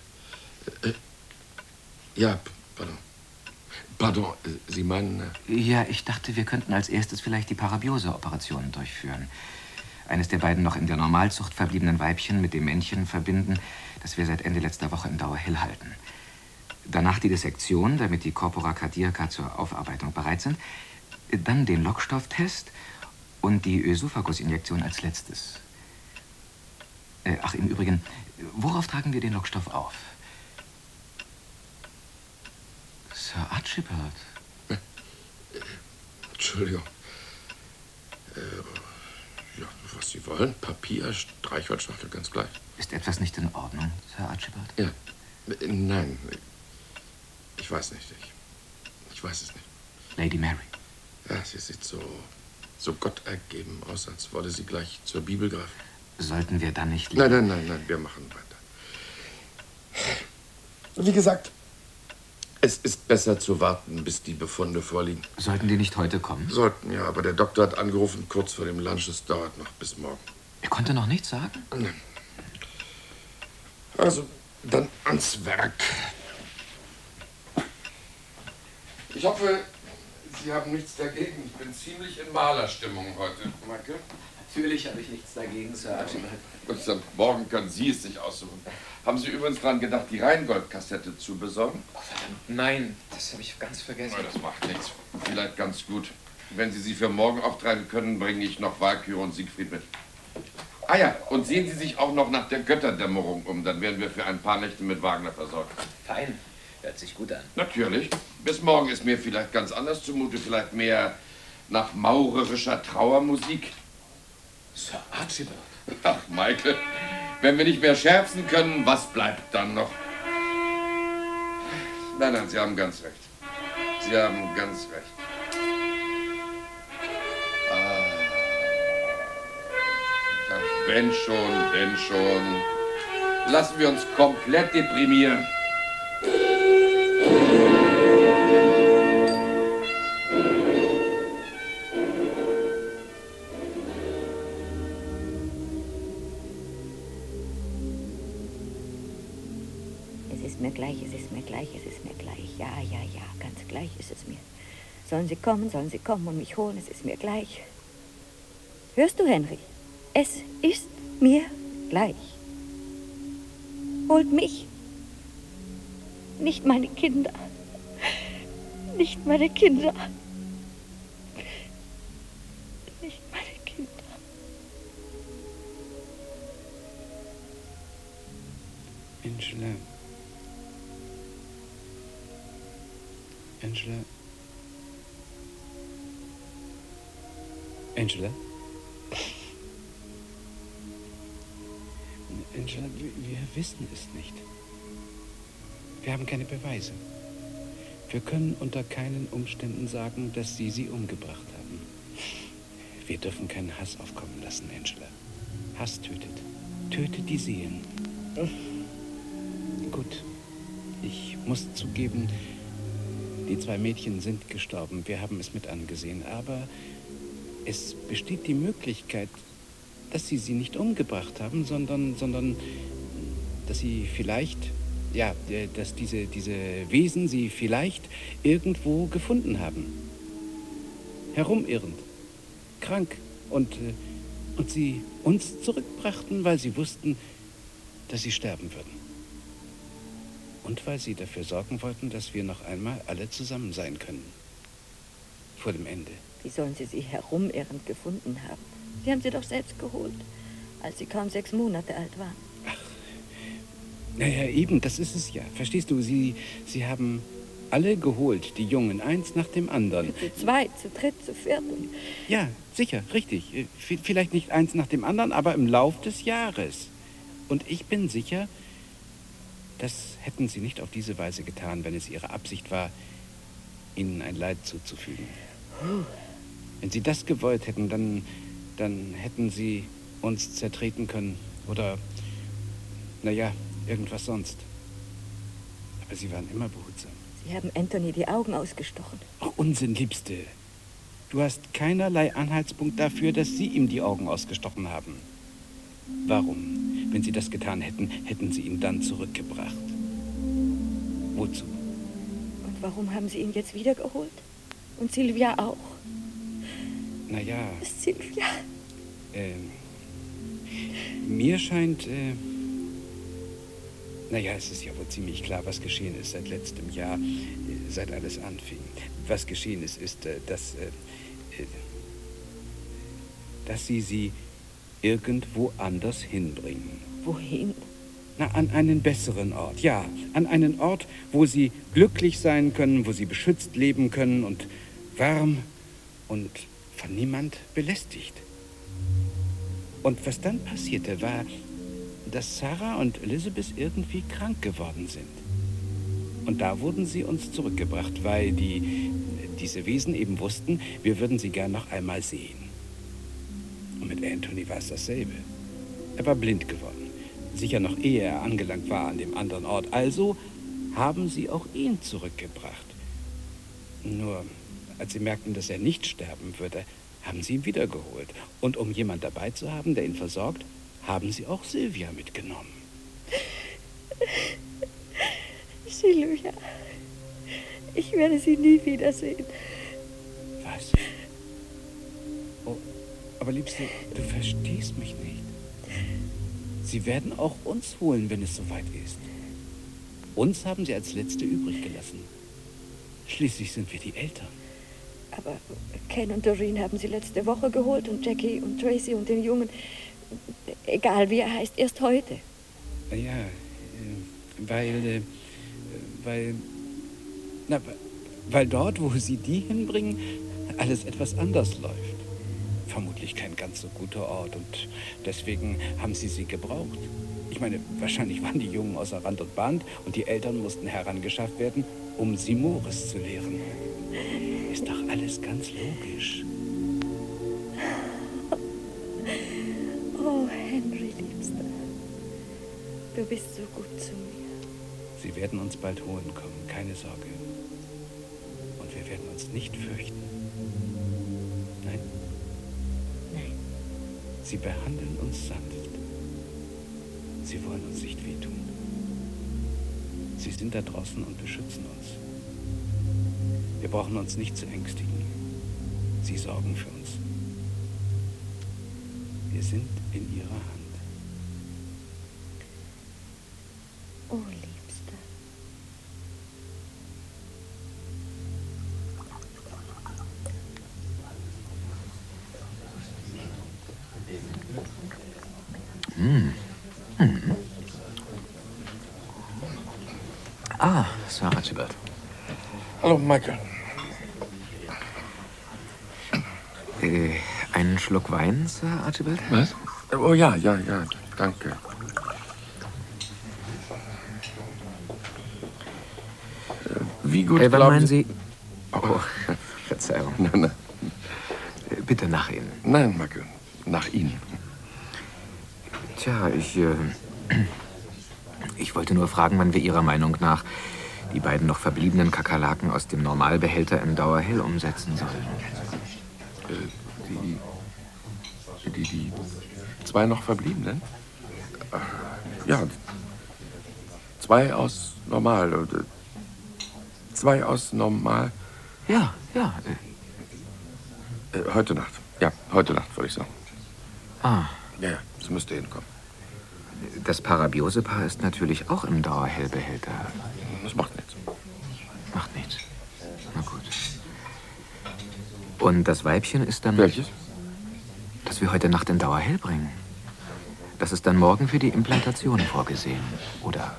Ja, pardon. Pardon, Sie meinen... Ja, ich dachte, wir könnten als erstes vielleicht die Parabiose-Operation durchführen. Eines der beiden noch in der Normalzucht verbliebenen Weibchen mit dem Männchen verbinden, das wir seit Ende letzter Woche in Dauerhill halten. Danach die Dissektion, damit die Corpora cardiaca zur Aufarbeitung bereit sind. Dann den Lockstofftest und die Ösophagus-Injektion als letztes. Ach, im Übrigen, worauf tragen wir den Lockstoff auf? Sir Archibald. Entschuldigung. Ja, was Sie wollen. Papier, Streichholzschachtel, ganz gleich. Ist etwas nicht in Ordnung, Sir Archibald? Ja. Nein. Ich weiß nicht. Ich weiß es nicht. Lady Mary. Ja, sie sieht so gottergeben aus, als wolle sie gleich zur Bibel greifen. Sollten wir dann nicht... Nein, wir machen weiter. Wie gesagt, es ist besser zu warten, bis die Befunde vorliegen. Sollten die nicht heute kommen? Sollten, ja, aber der Doktor hat angerufen, kurz vor dem Lunch. Es dauert noch bis morgen. Er konnte noch nichts sagen? Nein. Also, dann ans Werk. Ich hoffe, Sie haben nichts dagegen. Ich bin ziemlich in Malerstimmung heute, Michael. Natürlich habe ich nichts dagegen, Sir Archibald. Und morgen können Sie es sich aussuchen. Haben Sie übrigens daran gedacht, die Rheingold-Kassette zu besorgen? Oh, verdammt, nein, das habe ich ganz vergessen. Na, das macht nichts. Vielleicht ganz gut. Wenn Sie sie für morgen auftreiben können, bringe ich noch Walküre und Siegfried mit. Ah ja, und sehen Sie sich auch noch nach der Götterdämmerung um. Dann werden wir für ein paar Nächte mit Wagner versorgt. Fein. Hört sich gut an. Natürlich. Bis morgen ist mir vielleicht ganz anders zumute. Vielleicht mehr nach maurerischer Trauermusik. Sir Archibald. Ach, Michael, wenn wir nicht mehr scherzen können, was bleibt dann noch? Nein, Sie haben ganz recht. Sie haben ganz recht. Ja, wenn schon. Lassen wir uns komplett deprimieren. Es ist mir gleich. Ja, ganz gleich ist es mir. Sollen Sie kommen und mich holen, es ist mir gleich. Hörst du, Henry? Es ist mir gleich. Holt mich. Nicht meine Kinder. Nicht meine Kinder. Nicht meine Kinder. Angela. Angela, wir wissen es nicht. Wir haben keine Beweise. Wir können unter keinen Umständen sagen, dass Sie umgebracht haben. Wir dürfen keinen Hass aufkommen lassen, Angela. Hass tötet. Tötet die Seelen. Gut. Ich muss zugeben, die 2 Mädchen sind gestorben. Wir haben es mit angesehen. Aber es besteht die Möglichkeit, dass Sie nicht umgebracht haben, sondern dass Sie vielleicht, ja, dass diese Wesen Sie vielleicht irgendwo gefunden haben. Herumirrend, krank und Sie uns zurückbrachten, weil Sie wussten, dass Sie sterben würden. Und weil Sie dafür sorgen wollten, dass wir noch einmal alle zusammen sein können. Vor dem Ende. Wie sollen Sie sie herumirrend gefunden haben? Sie haben sie doch selbst geholt, als Sie kaum 6 Monate alt waren. Ach, naja, eben, das ist es ja. Verstehst du, Sie haben alle geholt, die Jungen, eins nach dem anderen. Zu 2, zu 3, zu 4. Ja, sicher, richtig. Vielleicht nicht eins nach dem anderen, aber im Lauf des Jahres. Und ich bin sicher, das hätten Sie nicht auf diese Weise getan, wenn es Ihre Absicht war, Ihnen ein Leid zuzufügen. Wenn Sie das gewollt hätten, dann hätten Sie uns zertreten können. Oder, naja, irgendwas sonst. Aber Sie waren immer behutsam. Sie haben Anthony die Augen ausgestochen. Oh, Unsinn, Liebste. Du hast keinerlei Anhaltspunkt dafür, dass Sie ihm die Augen ausgestochen haben. Warum? Wenn Sie das getan hätten, hätten Sie ihn dann zurückgebracht. Wozu? Und warum haben Sie ihn jetzt wiedergeholt? Und Sylvia auch? Naja, Sylvia. Mir scheint, naja, es ist ja wohl ziemlich klar, was geschehen ist seit letztem Jahr, seit alles anfing. Was geschehen ist, dass Sie irgendwo anders hinbringen. Wohin? Na, an einen besseren Ort, ja. An einen Ort, wo Sie glücklich sein können, wo Sie beschützt leben können und warm und von niemand belästigt. Und was dann passierte, war, dass Sarah und Elizabeth irgendwie krank geworden sind. Und da wurden sie uns zurückgebracht, weil diese Wesen eben wussten, wir würden sie gern noch einmal sehen. Und mit Anthony war es dasselbe. Er war blind geworden, sicher noch ehe er angelangt war an dem anderen Ort. Also haben sie auch ihn zurückgebracht. Nur, als sie merkten, dass er nicht sterben würde, haben sie ihn wiedergeholt. Und um jemand dabei zu haben, der ihn versorgt, haben sie auch Sylvia mitgenommen. Sylvia, ich werde sie nie wiedersehen. Was? Oh, aber Liebste, du verstehst mich nicht. Sie werden auch uns holen, wenn es soweit ist. Uns haben sie als Letzte übrig gelassen. Schließlich sind wir die Eltern. Aber Ken und Doreen haben sie letzte Woche geholt und Jackie und Tracy und den Jungen, egal wie er heißt, erst heute. Ja, weil dort, wo sie die hinbringen, alles etwas anders läuft. Vermutlich kein ganz so guter Ort und deswegen haben sie gebraucht. Ich meine, wahrscheinlich waren die Jungen außer Rand und Band und die Eltern mussten herangeschafft werden, um sie Morris zu lehren. Ist doch alles ganz logisch. Oh, Henry, Liebster. Du bist so gut zu mir. Sie werden uns bald holen kommen, keine Sorge. Und wir werden uns nicht fürchten. Nein? Nein. Sie behandeln uns sanft. Sie wollen uns nicht wehtun. Sie sind da draußen und beschützen uns. Wir brauchen uns nicht zu ängstigen. Sie sorgen für uns. Wir sind in ihrer Hand. Oh, Liebster. Ah, Sir Archibald. Hallo, Michael. Einen Schluck Wein, Sir Archibald? Was? Oh ja, danke. Wie gut Wann glauben meinen Sie... Oh, Verzeihung. Nein. Bitte nach Ihnen. Nein, Michael, nach Ihnen. Tja, ich wollte nur fragen, wann wir Ihrer Meinung nach die beiden noch verbliebenen Kakerlaken aus dem Normalbehälter im Dauerhell umsetzen sollen. Die zwei noch verbliebenen? Ja, 2 aus Normal. 2 aus Normal. Ja. Heute Nacht. Ja, heute Nacht, würde ich sagen. Ah. Ja, das müsste hinkommen. Das Parabiose-Paar ist natürlich auch im Dauerhellbehälter. Das macht nichts. Macht nichts. Na gut. Und das Weibchen ist dann... Welches? Das wir heute Nacht in Dauerhell bringen. Das ist dann morgen für die Implantation vorgesehen, oder?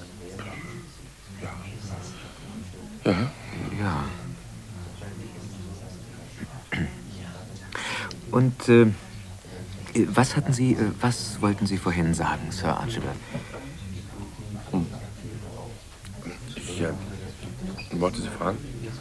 Ja. Ja. Und was wollten Sie vorhin sagen, Sir Archibald? Ich wollte Sie fragen,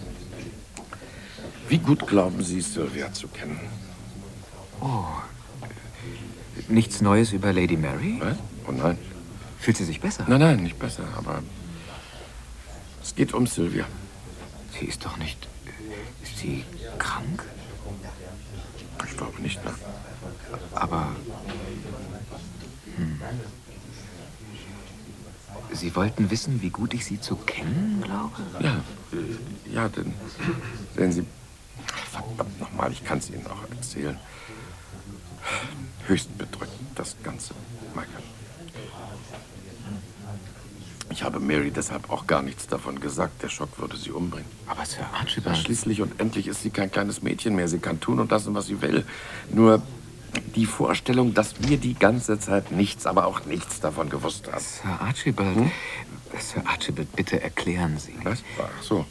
wie gut glauben Sie, Sylvia zu kennen? Oh, nichts Neues über Lady Mary? Was? Oh nein. Fühlt sie sich besser? Nein, nicht besser, aber es geht um Sylvia. Sie ist doch nicht... Ist sie krank? Ich glaube nicht, ne? Aber... Sie wollten wissen, wie gut ich Sie zu kennen glaube? Ja, denn sehen Sie, verdammt nochmal, ich kann es Ihnen auch erzählen. Höchst bedrückend, das Ganze, Michael. Ich habe Mary deshalb auch gar nichts davon gesagt. Der Schock würde sie umbringen. Aber Sir Archibald... Schließlich und endlich ist sie kein kleines Mädchen mehr. Sie kann tun und lassen, was sie will. Nur die Vorstellung, dass wir die ganze Zeit nichts, aber auch nichts davon gewusst haben. Sir Archibald, Sir Archibald, bitte erklären Sie. Was? Ach so.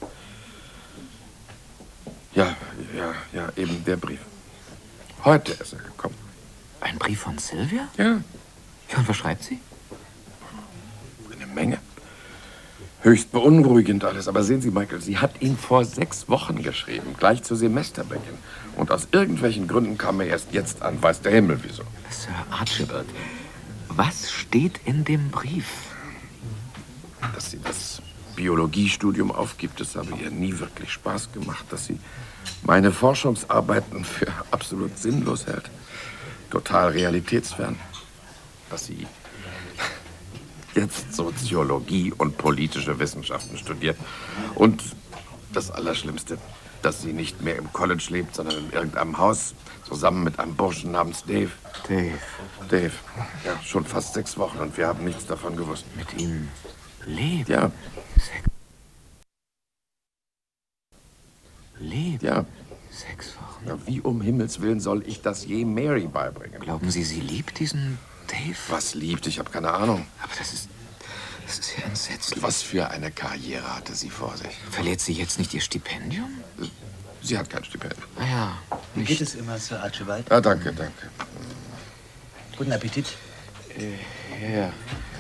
Ja, eben der Brief. Heute ist er gekommen. Ein Brief von Sylvia? Ja. Ja, und was schreibt sie? Eine Menge. Höchst beunruhigend alles. Aber sehen Sie, Michael, sie hat ihn vor 6 Wochen geschrieben, gleich zu Semesterbeginn. Und aus irgendwelchen Gründen kam er erst jetzt an. Weiß der Himmel wieso. Sir Archibald, was steht in dem Brief? Dass sie das Biologiestudium aufgibt, das habe ihr nie wirklich Spaß gemacht. Dass sie meine Forschungsarbeiten für absolut sinnlos hält. Total realitätsfern. Dass sie jetzt Soziologie und politische Wissenschaften studiert. Und das Allerschlimmste, dass sie nicht mehr im College lebt, sondern in irgendeinem Haus, zusammen mit einem Burschen namens Dave. Dave. Ja, schon fast 6 Wochen und wir haben nichts davon gewusst. Mit ihm lebt? Ja. Lebt? Ja. 6 Wochen. Ja, wie um Himmels Willen soll ich das je Mary beibringen? Glauben Sie, sie liebt diesen Dave? Was liebt? Ich habe keine Ahnung. Aber das ist ja entsetzlich. Was für eine Karriere hatte sie vor sich? Verliert sie jetzt nicht ihr Stipendium? Sie hat kein Stipendium. Ah ja. Wie geht es immer, Sir Archibald? Ja, danke. Guten Appetit. Ja.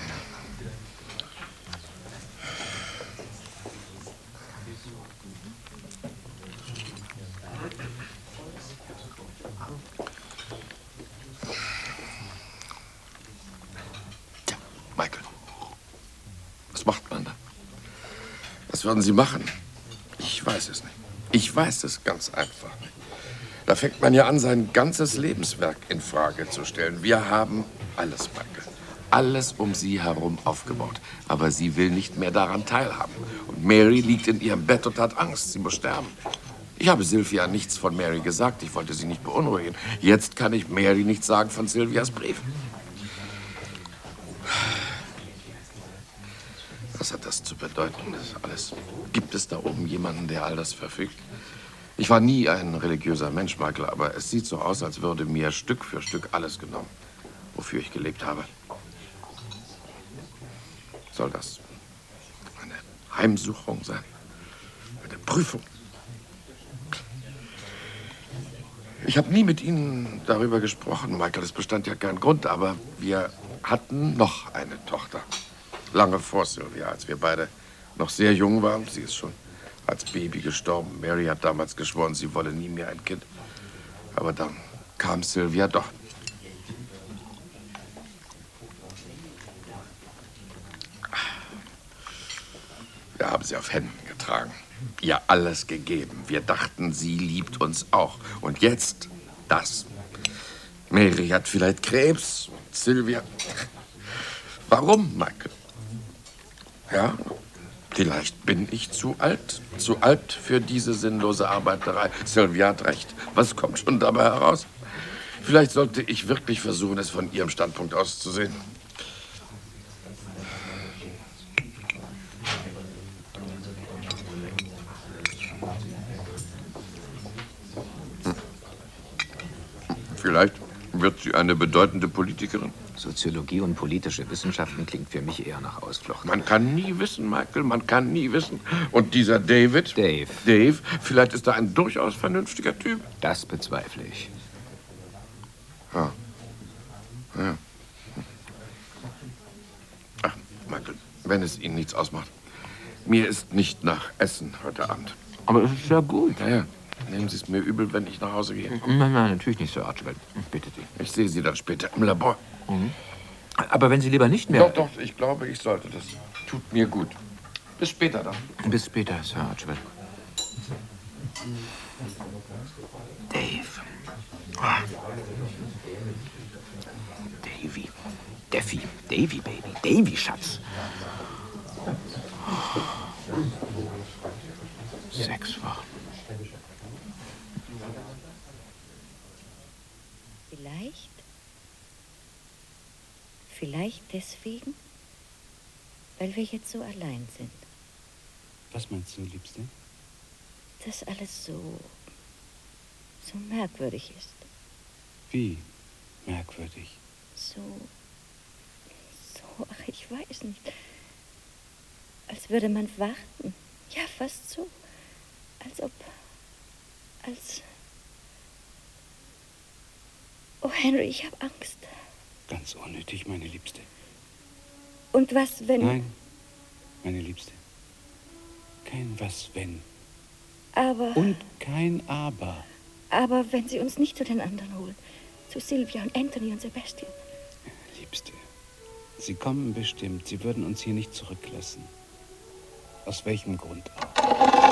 Michael, was macht man da? Was würden Sie machen? Ich weiß es nicht. Ich weiß es ganz einfach nicht. Da fängt man ja an, sein ganzes Lebenswerk in Frage zu stellen. Wir haben alles, Michael. Alles um sie herum aufgebaut. Aber sie will nicht mehr daran teilhaben. Und Mary liegt in ihrem Bett und hat Angst. Sie muss sterben. Ich habe Sylvia nichts von Mary gesagt. Ich wollte sie nicht beunruhigen. Jetzt kann ich Mary nichts sagen von Sylvias Brief. Was hat das zu bedeuten, das alles? Gibt es da oben jemanden, der all das verfügt? Ich war nie ein religiöser Mensch, Michael, aber es sieht so aus, als würde mir Stück für Stück alles genommen, wofür ich gelebt habe. Soll das eine Heimsuchung sein? Eine Prüfung? Ich habe nie mit Ihnen darüber gesprochen, Michael. Es bestand ja kein Grund, aber wir hatten noch eine Tochter. Lange vor Sylvia, als wir beide noch sehr jung waren. Sie ist schon als Baby gestorben. Mary hat damals geschworen, sie wolle nie mehr ein Kind. Aber dann kam Sylvia doch. Wir haben sie auf Händen getragen, ihr alles gegeben. Wir dachten, sie liebt uns auch. Und jetzt das. Mary hat vielleicht Krebs, Sylvia. Warum, Michael? Ja, vielleicht bin ich zu alt für diese sinnlose Arbeiterei. Sylvia hat recht. Was kommt schon dabei heraus? Vielleicht sollte ich wirklich versuchen, es von ihrem Standpunkt aus zu sehen. Vielleicht wird sie eine bedeutende Politikerin. Soziologie und politische Wissenschaften klingt für mich eher nach Ausflucht. Man kann nie wissen, Michael, man kann nie wissen. Und dieser David? Dave, vielleicht ist er ein durchaus vernünftiger Typ. Das bezweifle ich. Ja. Ach, Michael, wenn es Ihnen nichts ausmacht. Mir ist nicht nach Essen heute Abend. Aber es ist ja gut. Ja. Nehmen Sie es mir übel, wenn ich nach Hause gehe? Nein, natürlich nicht, Sir Archibald. Bitte Sie. Ich sehe Sie dann später im Labor. Aber wenn Sie lieber nicht mehr... Doch, ich glaube, ich sollte. Das tut mir gut. Bis später dann. Bis später, Sir Archibald. Dave. Davy. Daffy. Davy, Baby. Davy, Schatz. 6 Wochen. Vielleicht deswegen, weil wir jetzt so allein sind. Was meinst du, Liebste? Dass alles so merkwürdig ist. Wie merkwürdig? Ach, ich weiß nicht. Als würde man warten. Ja, fast so. Oh, Henry, ich habe Angst. Ganz unnötig, meine Liebste. Und was, wenn... Nein, meine Liebste. Kein was, wenn. Aber... Und kein Aber. Aber wenn Sie uns nicht zu den anderen holen. Zu Sylvia und Anthony und Sebastian. Liebste, Sie kommen bestimmt. Sie würden uns hier nicht zurücklassen. Aus welchem Grund auch?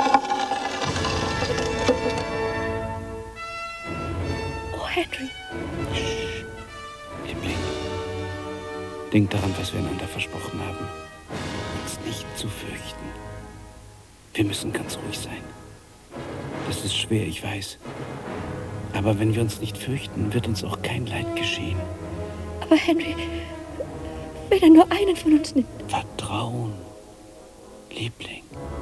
Oh, Henry. Liebling, denk daran, was wir einander versprochen haben. Uns nicht zu fürchten. Wir müssen ganz ruhig sein. Das ist schwer, ich weiß. Aber wenn wir uns nicht fürchten, wird uns auch kein Leid geschehen. Aber Henry, wenn er nur einen von uns nimmt. Vertrauen, Liebling.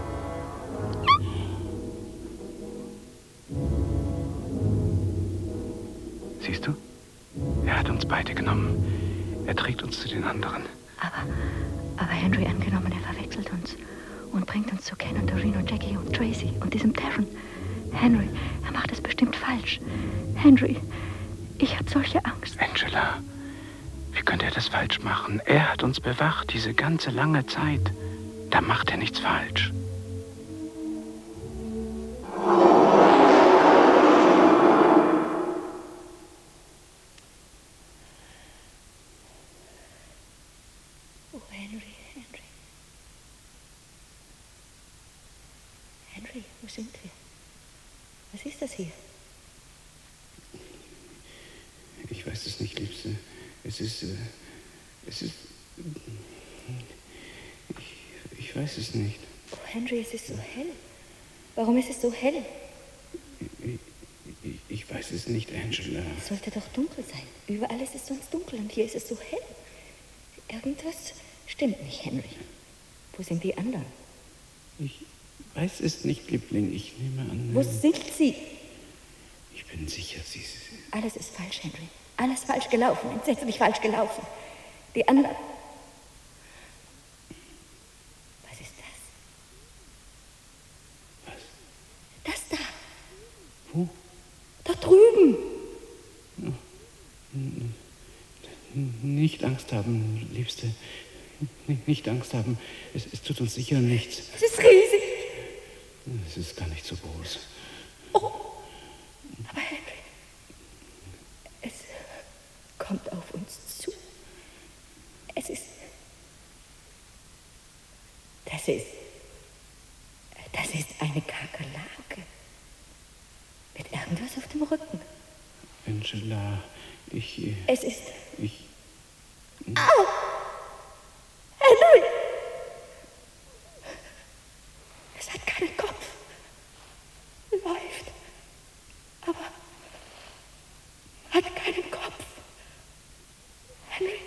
Siehst du? Er hat uns beide genommen. Er trägt uns zu den anderen. Aber Henry, angenommen, er verwechselt uns und bringt uns zu Ken und Doreen und Jackie und Tracy und diesem Darren. Henry, er macht es bestimmt falsch. Henry, ich habe solche Angst. Angela, wie könnte er das falsch machen? Er hat uns bewacht diese ganze lange Zeit. Da macht er nichts falsch. Oh, Henry. Henry, wo sind wir? Was ist das hier? Ich weiß es nicht, Liebste. Es ist... Ich weiß es nicht. Oh, Henry, es ist so hell. Warum ist es so hell? Ich weiß es nicht, Angela. Es sollte doch dunkel sein. Überall ist es sonst dunkel und hier ist es so hell. Irgendwas stimmt nicht, Henry. Wo sind die anderen? Ich weiß es nicht, Liebling. Ich nehme an... Wo sind sie? Ich bin sicher, sie... Alles ist falsch, Henry. Alles falsch gelaufen. Entsetzlich falsch gelaufen. Die anderen... Was ist das? Was? Das da. Wo? Da drüben. Nicht Angst haben, Liebste. Nicht Angst haben. Es tut uns sicher nichts. Es ist riesig. Es ist gar nicht so groß. Oh. Aber Henry, es kommt auf uns zu. Das ist eine Kakerlake. Mit irgendwas auf dem Rücken. Angela, Es ist... Au! Henry! Es hat keinen Kopf. Läuft. Aber hat keinen Kopf. Henry!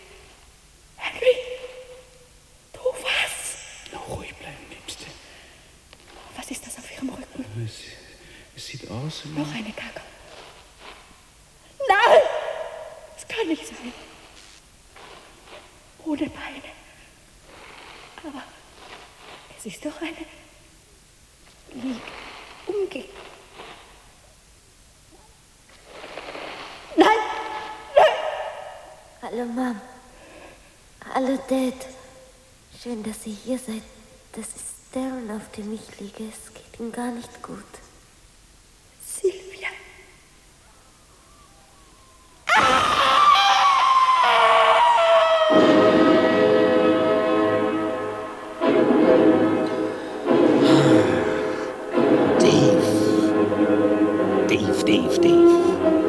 Du was? Noch ruhig bleiben, Liebste. Was ist das auf ihrem Rücken? Es sieht aus wie... Noch eine Kacke. Nein! Das kann nicht sein. Ohne Beine. Aber es ist doch eine... Nein! Hallo, Mom. Hallo, Dad. Schön, dass ihr hier seid. Das ist Darren, auf dem ich liege. Es geht ihm gar nicht gut. Sylvia. Ah! Dave.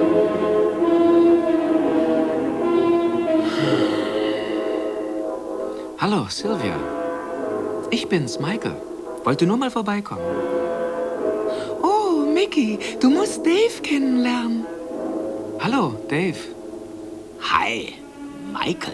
Hallo, Sylvia. Ich bin's, Michael. Wollte nur mal vorbeikommen. Oh, Mickey, du musst Dave kennenlernen. Hallo, Dave. Hi, Michael.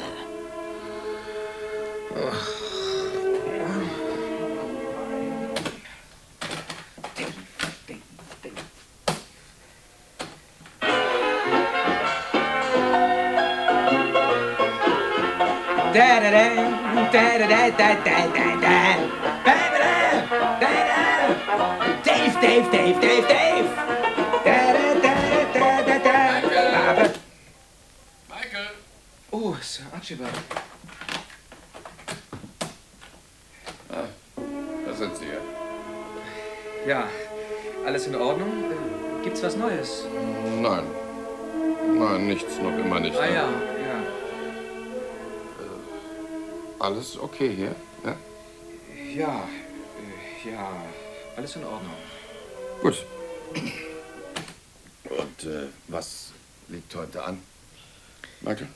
Dave. Michael! Oh, Sir Archibald. Ah, da sind Sie ja. Ja, alles in Ordnung? Gibt's was Neues? Nein. Nein, nichts, noch immer nicht. Ah ja. Alles okay hier? Ja? Ja, alles in Ordnung. Gut. Und was liegt heute an, Michael?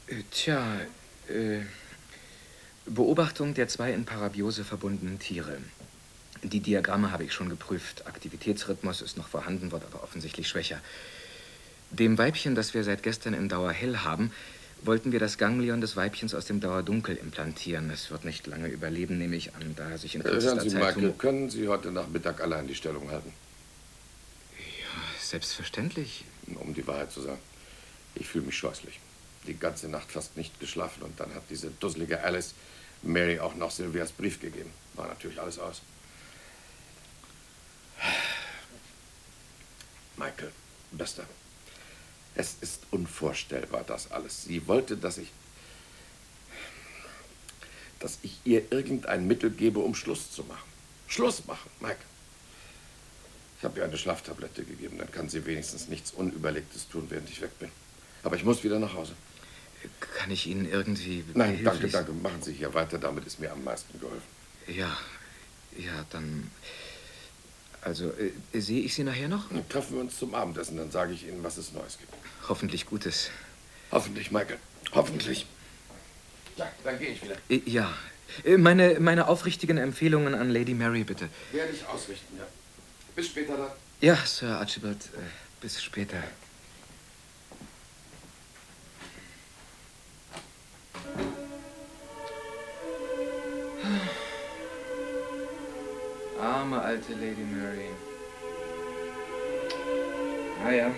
Beobachtung der 2 in Parabiose verbundenen Tiere. Die Diagramme habe ich schon geprüft. Aktivitätsrhythmus ist noch vorhanden, wird aber offensichtlich schwächer. Dem Weibchen, das wir seit gestern in Dauerhell haben, wollten wir das Ganglion des Weibchens aus dem Dauerdunkel implantieren. Es wird nicht lange überleben, nehme ich an, da sich in kürzester Hören Sie, Zeit... Michael, können Sie heute Nachmittag allein die Stellung halten? Ja, selbstverständlich. Um die Wahrheit zu sagen, ich fühle mich scheußlich. Die ganze Nacht fast nicht geschlafen und dann hat diese dusselige Alice Mary auch noch Sylvias Brief gegeben. War natürlich alles aus. Michael, Bester, es ist unvorstellbar, das alles. Sie wollte, dass ich ihr irgendein Mittel gebe, um Schluss zu machen. Schluss machen, Mike. Ich habe ihr eine Schlaftablette gegeben, dann kann sie wenigstens nichts Unüberlegtes tun, während ich weg bin. Aber ich muss wieder nach Hause. Kann ich Ihnen irgendwie... Nein, danke. Machen Sie hier weiter, damit ist mir am meisten geholfen. Ja, dann... Also, sehe ich Sie nachher noch? Dann treffen wir uns zum Abendessen, dann sage ich Ihnen, was es Neues gibt. Hoffentlich Gutes. Hoffentlich, Michael. Hoffentlich. Ja, dann gehe ich wieder. Ja. Meine aufrichtigen Empfehlungen an Lady Mary, bitte. Werde ich ausrichten, ja. Bis später dann. Ja, Sir Archibald, bis später. Arme alte Lady Mary. Naja.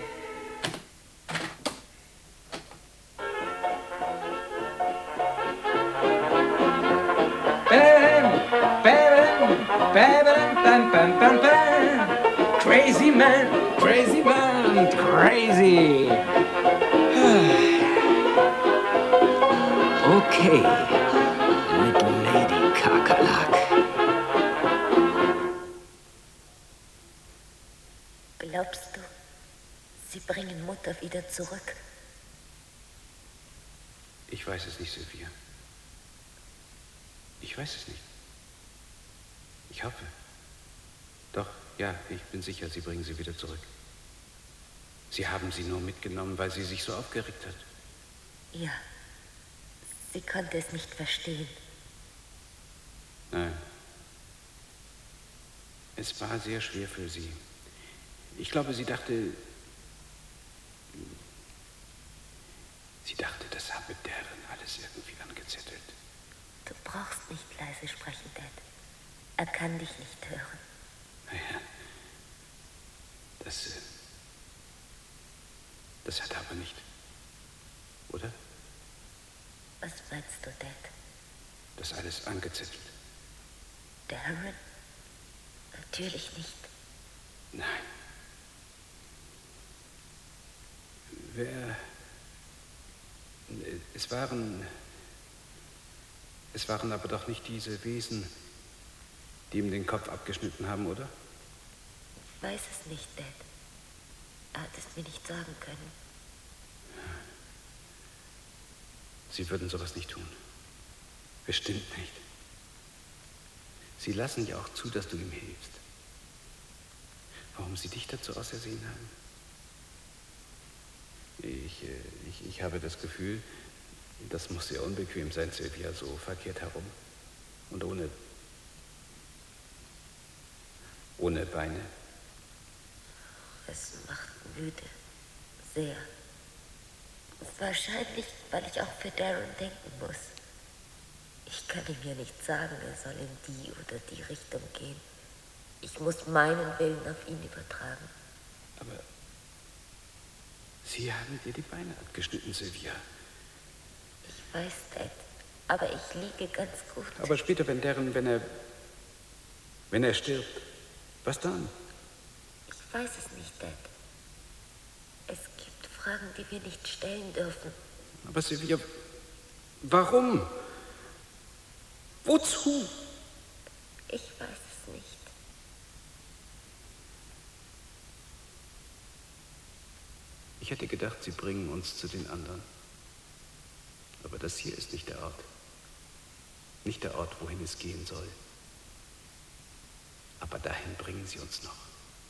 Crazy man, crazy. Okay, little lady Kakerlak. Glaubst du, sie bringen Mutter wieder zurück? Ich weiß es nicht, Sylvia. Ich weiß es nicht. Ich hoffe. Doch, ja, ich bin sicher, sie bringen sie wieder zurück. Sie haben sie nur mitgenommen, weil sie sich so aufgeregt hat. Ja, sie konnte es nicht verstehen. Nein. Es war sehr schwer für sie. Ich glaube, sie dachte, das habe Darren alles irgendwie angezettelt. Du brauchst nicht leise sprechen, Dad. Er kann dich nicht hören. Naja, das hat er aber nicht. Oder? Was meinst du, Dad? Das alles angezettelt. Darren? Natürlich nicht. Nein. Es waren aber doch nicht diese Wesen, die ihm den Kopf abgeschnitten haben, oder? Ich weiß es nicht, Dad. Er hat es mir nicht sagen können. Sie würden sowas nicht tun. Bestimmt nicht. Sie lassen ja auch zu, dass du ihm hilfst. Warum sie dich dazu ausersehen haben? Ich habe das Gefühl, das muss sehr unbequem sein, Sylvia, so verkehrt herum. Und ohne Beine. Es macht müde. Sehr. Wahrscheinlich, weil ich auch für Darren denken muss. Ich kann ihm ja nicht sagen, er soll in die oder die Richtung gehen. Ich muss meinen Willen auf ihn übertragen. Aber Sie haben dir die Beine abgeschnitten, Sylvia. Ich weiß, Dad, aber ich liege ganz gut. Aber später, wenn er stirbt, was dann? Ich weiß es nicht, Dad. Es gibt Fragen, die wir nicht stellen dürfen. Aber Sylvia, warum? Wozu? Ich weiß es nicht. Ich hätte gedacht, Sie bringen uns zu den anderen. Aber das hier ist nicht der Ort. Nicht der Ort, wohin es gehen soll. Aber dahin bringen Sie uns noch.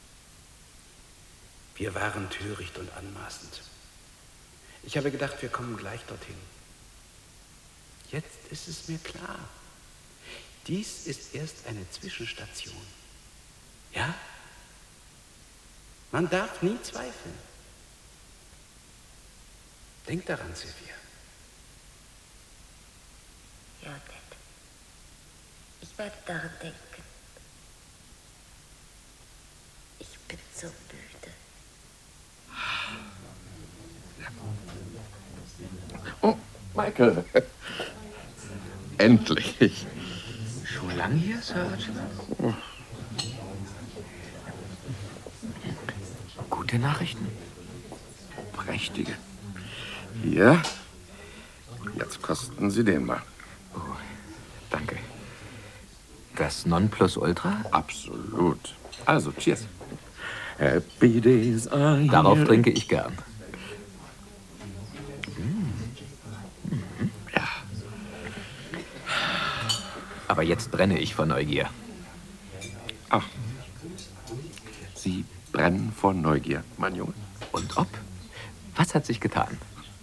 Wir waren töricht und anmaßend. Ich habe gedacht, wir kommen gleich dorthin. Jetzt ist es mir klar. Dies ist erst eine Zwischenstation. Ja? Man darf nie zweifeln. Denk daran, Sylvia. Ja, Dad. Ich werde daran denken. Ich bin so müde. Oh, Michael. Endlich. Schon lange hier, Sir Archibald? Oh. Gute Nachrichten? Prächtige. Hier. Jetzt kosten Sie den mal. Oh, danke. Das Nonplusultra? Absolut. Also, cheers. Happy days are here. Darauf trinke ich gern. Ja. Aber jetzt brenne ich vor Neugier. Ach. Sie brennen vor Neugier, mein Junge. Und ob? Was hat sich getan?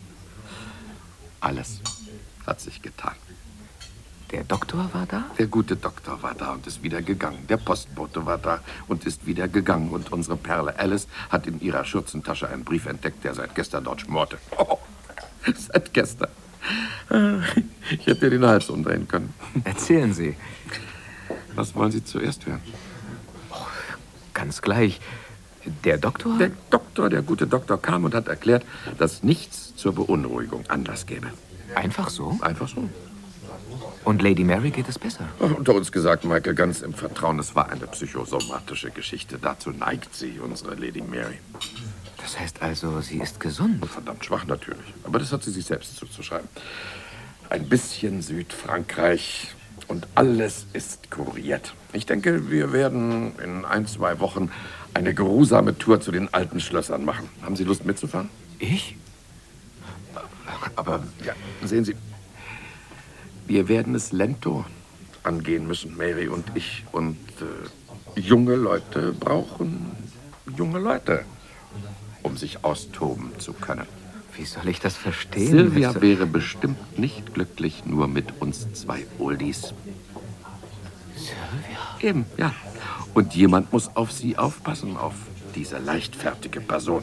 Alles hat sich getan. Der Doktor war da? Der gute Doktor war da und ist wieder gegangen. Der Postbote war da und ist wieder gegangen. Und unsere Perle Alice hat in ihrer Schürzentasche einen Brief entdeckt, der seit gestern dort schmorte. Oh, seit gestern. Ich hätte dir den Hals umdrehen können. Erzählen Sie. Was wollen Sie zuerst hören? Oh, ganz gleich. Der Doktor? Der Doktor, der gute Doktor, kam und hat erklärt, dass nichts zur Beunruhigung Anlass gäbe. Einfach so? Einfach so. Und Lady Mary geht es besser? Unter uns gesagt, Michael, ganz im Vertrauen, es war eine psychosomatische Geschichte. Dazu neigt sie, unsere Lady Mary. Das heißt also, sie ist gesund? Verdammt schwach natürlich. Aber das hat sie sich selbst zuzuschreiben. Ein bisschen Südfrankreich und alles ist kuriert. Ich denke, wir werden in 1-2 Wochen eine geruhsame Tour zu den alten Schlössern machen. Haben Sie Lust mitzufahren? Ich? Aber... Ja, sehen Sie, wir werden es lento angehen müssen, Mary und ich. Und junge Leute brauchen junge Leute, um sich austoben zu können. Wie soll ich das verstehen? Sylvia wäre bestimmt nicht glücklich nur mit uns 2 Oldies. Sylvia? Eben, ja. Und jemand muss auf sie aufpassen, auf diese leichtfertige Person.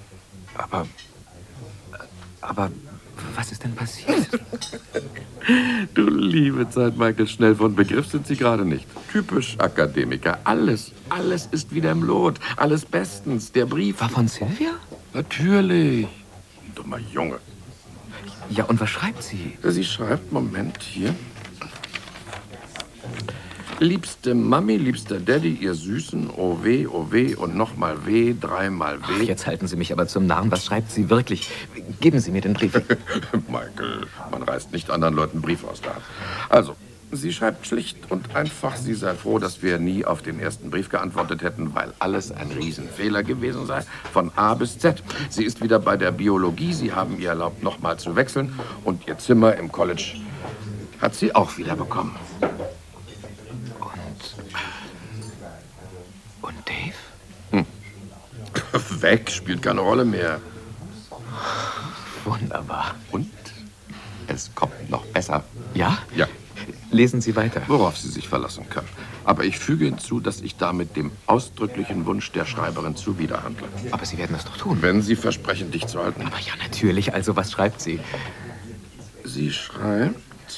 Aber was ist denn passiert? Du liebe Zeit, Michael, schnell von Begriff sind Sie gerade nicht. Typisch Akademiker. Alles ist wieder im Lot. Alles bestens. Der Brief... War von Sylvia? Natürlich. Dummer Junge. Ja, und was schreibt sie? Sie schreibt, Moment, hier. Liebste Mami, liebster Daddy, ihr Süßen, oh weh und nochmal weh, 3-mal weh. Ach, jetzt halten Sie mich aber zum Narren. Was schreibt sie wirklich? Geben Sie mir den Brief. Michael, man reißt nicht anderen Leuten Briefe aus der Hand. Also, sie schreibt schlicht und einfach, sie sei froh, dass wir nie auf den ersten Brief geantwortet hätten, weil alles ein Riesenfehler gewesen sei, von A bis Z. Sie ist wieder bei der Biologie, sie haben ihr erlaubt, nochmal zu wechseln. Und ihr Zimmer im College hat sie auch wieder bekommen. Und Dave? Weg, spielt keine Rolle mehr. Wunderbar. Und es kommt noch besser. Ja? Ja. Lesen Sie weiter. Worauf Sie sich verlassen können. Aber ich füge hinzu, dass ich damit dem ausdrücklichen Wunsch der Schreiberin zuwiderhandle. Aber Sie werden das doch tun. Wenn Sie versprechen, dich zu halten. Aber ja, natürlich. Also, was schreibt sie? Sie schreibt...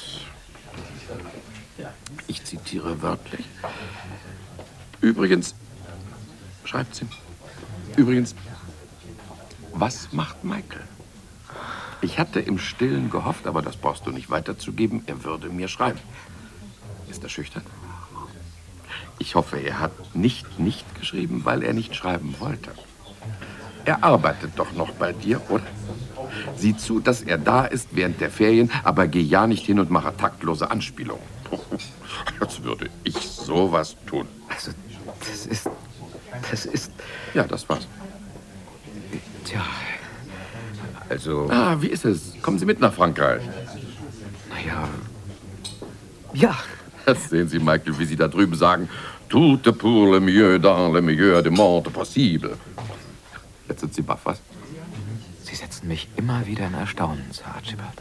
Ich zitiere wörtlich. Übrigens... Schreibt sie. Übrigens... Was macht Michael? Ich hatte im Stillen gehofft, aber das brauchst du nicht weiterzugeben, er würde mir schreiben. Ist er schüchtern? Ich hoffe, er hat nicht geschrieben, weil er nicht schreiben wollte. Er arbeitet doch noch bei dir, oder? Sieh zu, dass er da ist während der Ferien, aber geh ja nicht hin und mache taktlose Anspielungen. Als würde ich sowas tun. Also, das ist... Ja, das war's. Tja, also... Ah, wie ist es? Kommen Sie mit nach Frankreich? Naja... Ja. Jetzt sehen Sie, Michael, wie Sie da drüben sagen. Tout pour le mieux dans le meilleur du monde possible. Jetzt sind Sie baff, was? Sie setzen mich immer wieder in Erstaunen, Sir Archibald.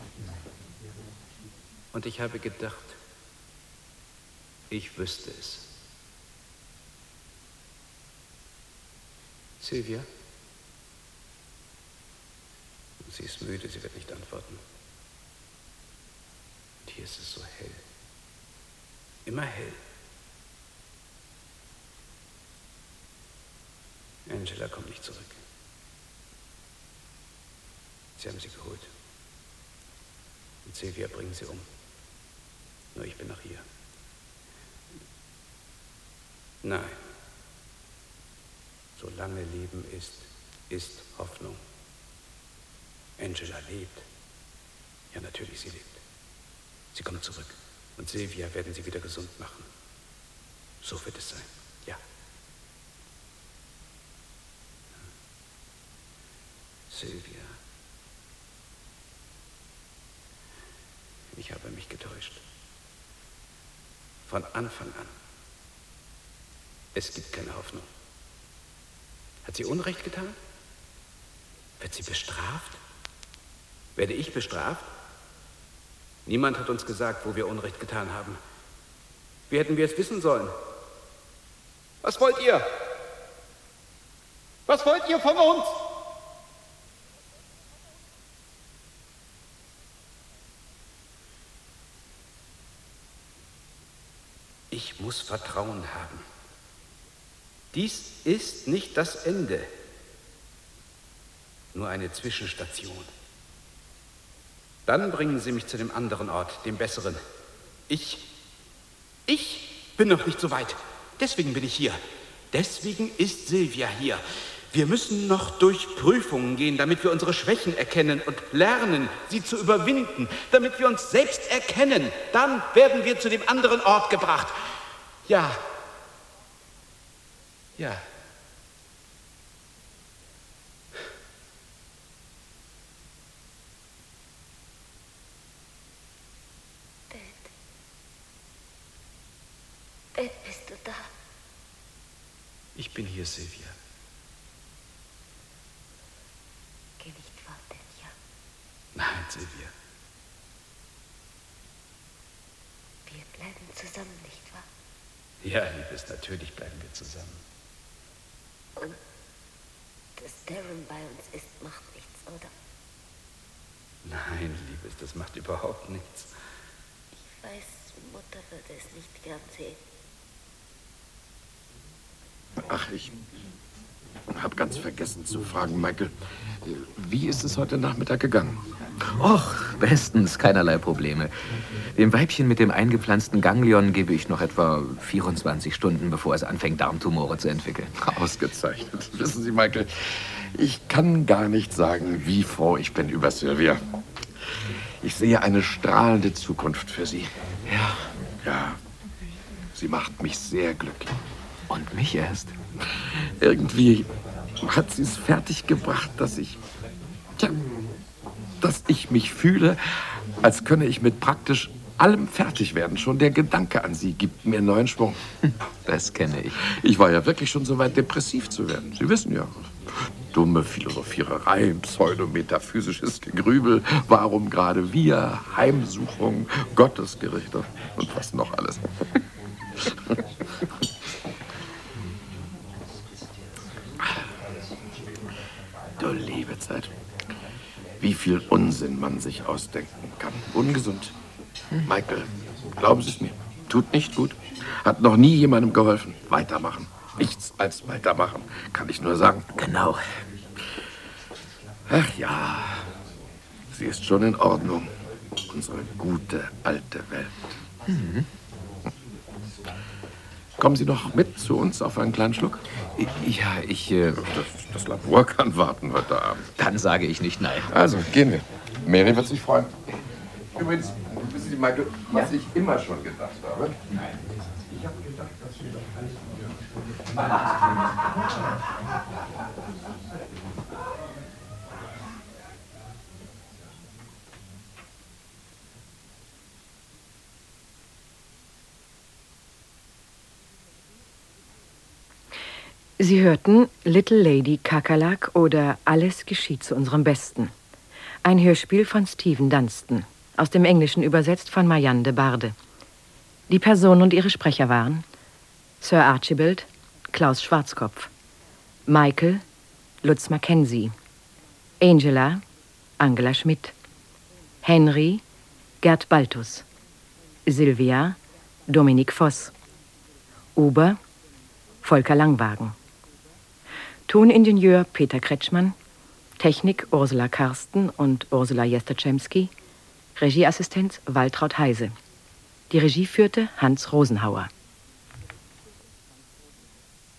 Und ich habe gedacht, ich wüsste es. Sylvia? Sie ist müde, sie wird nicht antworten. Und hier ist es so hell. Immer hell. Angela kommt nicht zurück. Sie haben sie geholt. Und Sylvia bringen sie um. Nur ich bin noch hier. Nein. Solange Leben ist, ist Hoffnung. Angela lebt. Ja, natürlich, sie lebt. Sie kommt zurück. Und Sylvia werden sie wieder gesund machen. So wird es sein. Ja. Sylvia. Ich habe mich getäuscht. Von Anfang an. Es gibt keine Hoffnung. Hat sie Unrecht getan? Wird sie bestraft? Werde ich bestraft? Niemand hat uns gesagt, wo wir Unrecht getan haben. Wie hätten wir es wissen sollen? Was wollt ihr? Was wollt ihr von uns? Ich muss Vertrauen haben. Dies ist nicht das Ende, nur eine Zwischenstation. Dann bringen Sie mich zu dem anderen Ort, dem besseren. Ich bin noch nicht so weit. Deswegen bin ich hier. Deswegen ist Sylvia hier. Wir müssen noch durch Prüfungen gehen, damit wir unsere Schwächen erkennen und lernen, sie zu überwinden, damit wir uns selbst erkennen. Dann werden wir zu dem anderen Ort gebracht. Ja. Ja. Dad, bist du da? Ich bin hier, Sylvia. Geh nicht fort, Dad, ja? Nein, Sylvia. Wir bleiben zusammen, nicht wahr? Ja, Liebes, natürlich bleiben wir zusammen. Und dass Darren bei uns ist, macht nichts, oder? Nein, Liebes, das macht überhaupt nichts. Ich weiß, Mutter würde es nicht gern sehen. Ach, ich habe ganz vergessen zu fragen, Michael. Wie ist es heute Nachmittag gegangen? Och, bestens, keinerlei Probleme. Dem Weibchen mit dem eingepflanzten Ganglion gebe ich noch etwa 24 Stunden, bevor es anfängt, Darmtumore zu entwickeln. Ausgezeichnet. Wissen Sie, Michael, ich kann gar nicht sagen, wie froh ich bin über Sylvia. Ich sehe eine strahlende Zukunft für sie. Ja. Ja, sie macht mich sehr glücklich. Und mich erst. Irgendwie hat sie es fertiggebracht, dass ich mich fühle, als könne ich mit praktisch allem fertig werden. Schon der Gedanke an sie gibt mir neuen Schwung. Das kenne ich. Ich war ja wirklich schon so weit, depressiv zu werden. Sie wissen ja. Dumme Philosophiererei, pseudometaphysisches Gegrübel, warum gerade wir, Heimsuchung, Gottesgerichte und was noch alles. Du liebe Zeit. Wie viel Unsinn man sich ausdenken kann. Ungesund. Michael, glauben Sie es mir, tut nicht gut. Hat noch nie jemandem geholfen. Weitermachen. Nichts als weitermachen, kann ich nur sagen. Genau. Ach ja, sie ist schon in Ordnung. Unsere gute, alte Welt. Mhm. Kommen Sie noch mit zu uns auf einen kleinen Schluck? Ja, Das Labor kann warten heute Abend. Dann sage ich nicht nein. Also, gehen wir. Mary wird sich freuen. Übrigens, wissen Sie, Michael, was ich immer schon gedacht habe? Nein. Ich habe gedacht, dass wir doch alles... Sie hörten Little Lady Kakerlak oder Alles geschieht zu unserem Besten. Ein Hörspiel von Stephen Dunstan, aus dem Englischen übersetzt von Marianne de Barde. Die Personen und ihre Sprecher waren Sir Archibald, Klaus Schwarzkopf, Michael, Lutz Mackenzie, Angela, Angela Schmidt, Henry, Gerd Baltus, Sylvia, Dominik Voss, Ober, Volker Langwagen, Toningenieur Peter Kretschmann, Technik Ursula Karsten und Ursula Jestrzemski, Regieassistenz Waltraud Heise. Die Regie führte Hans Rosenhauer.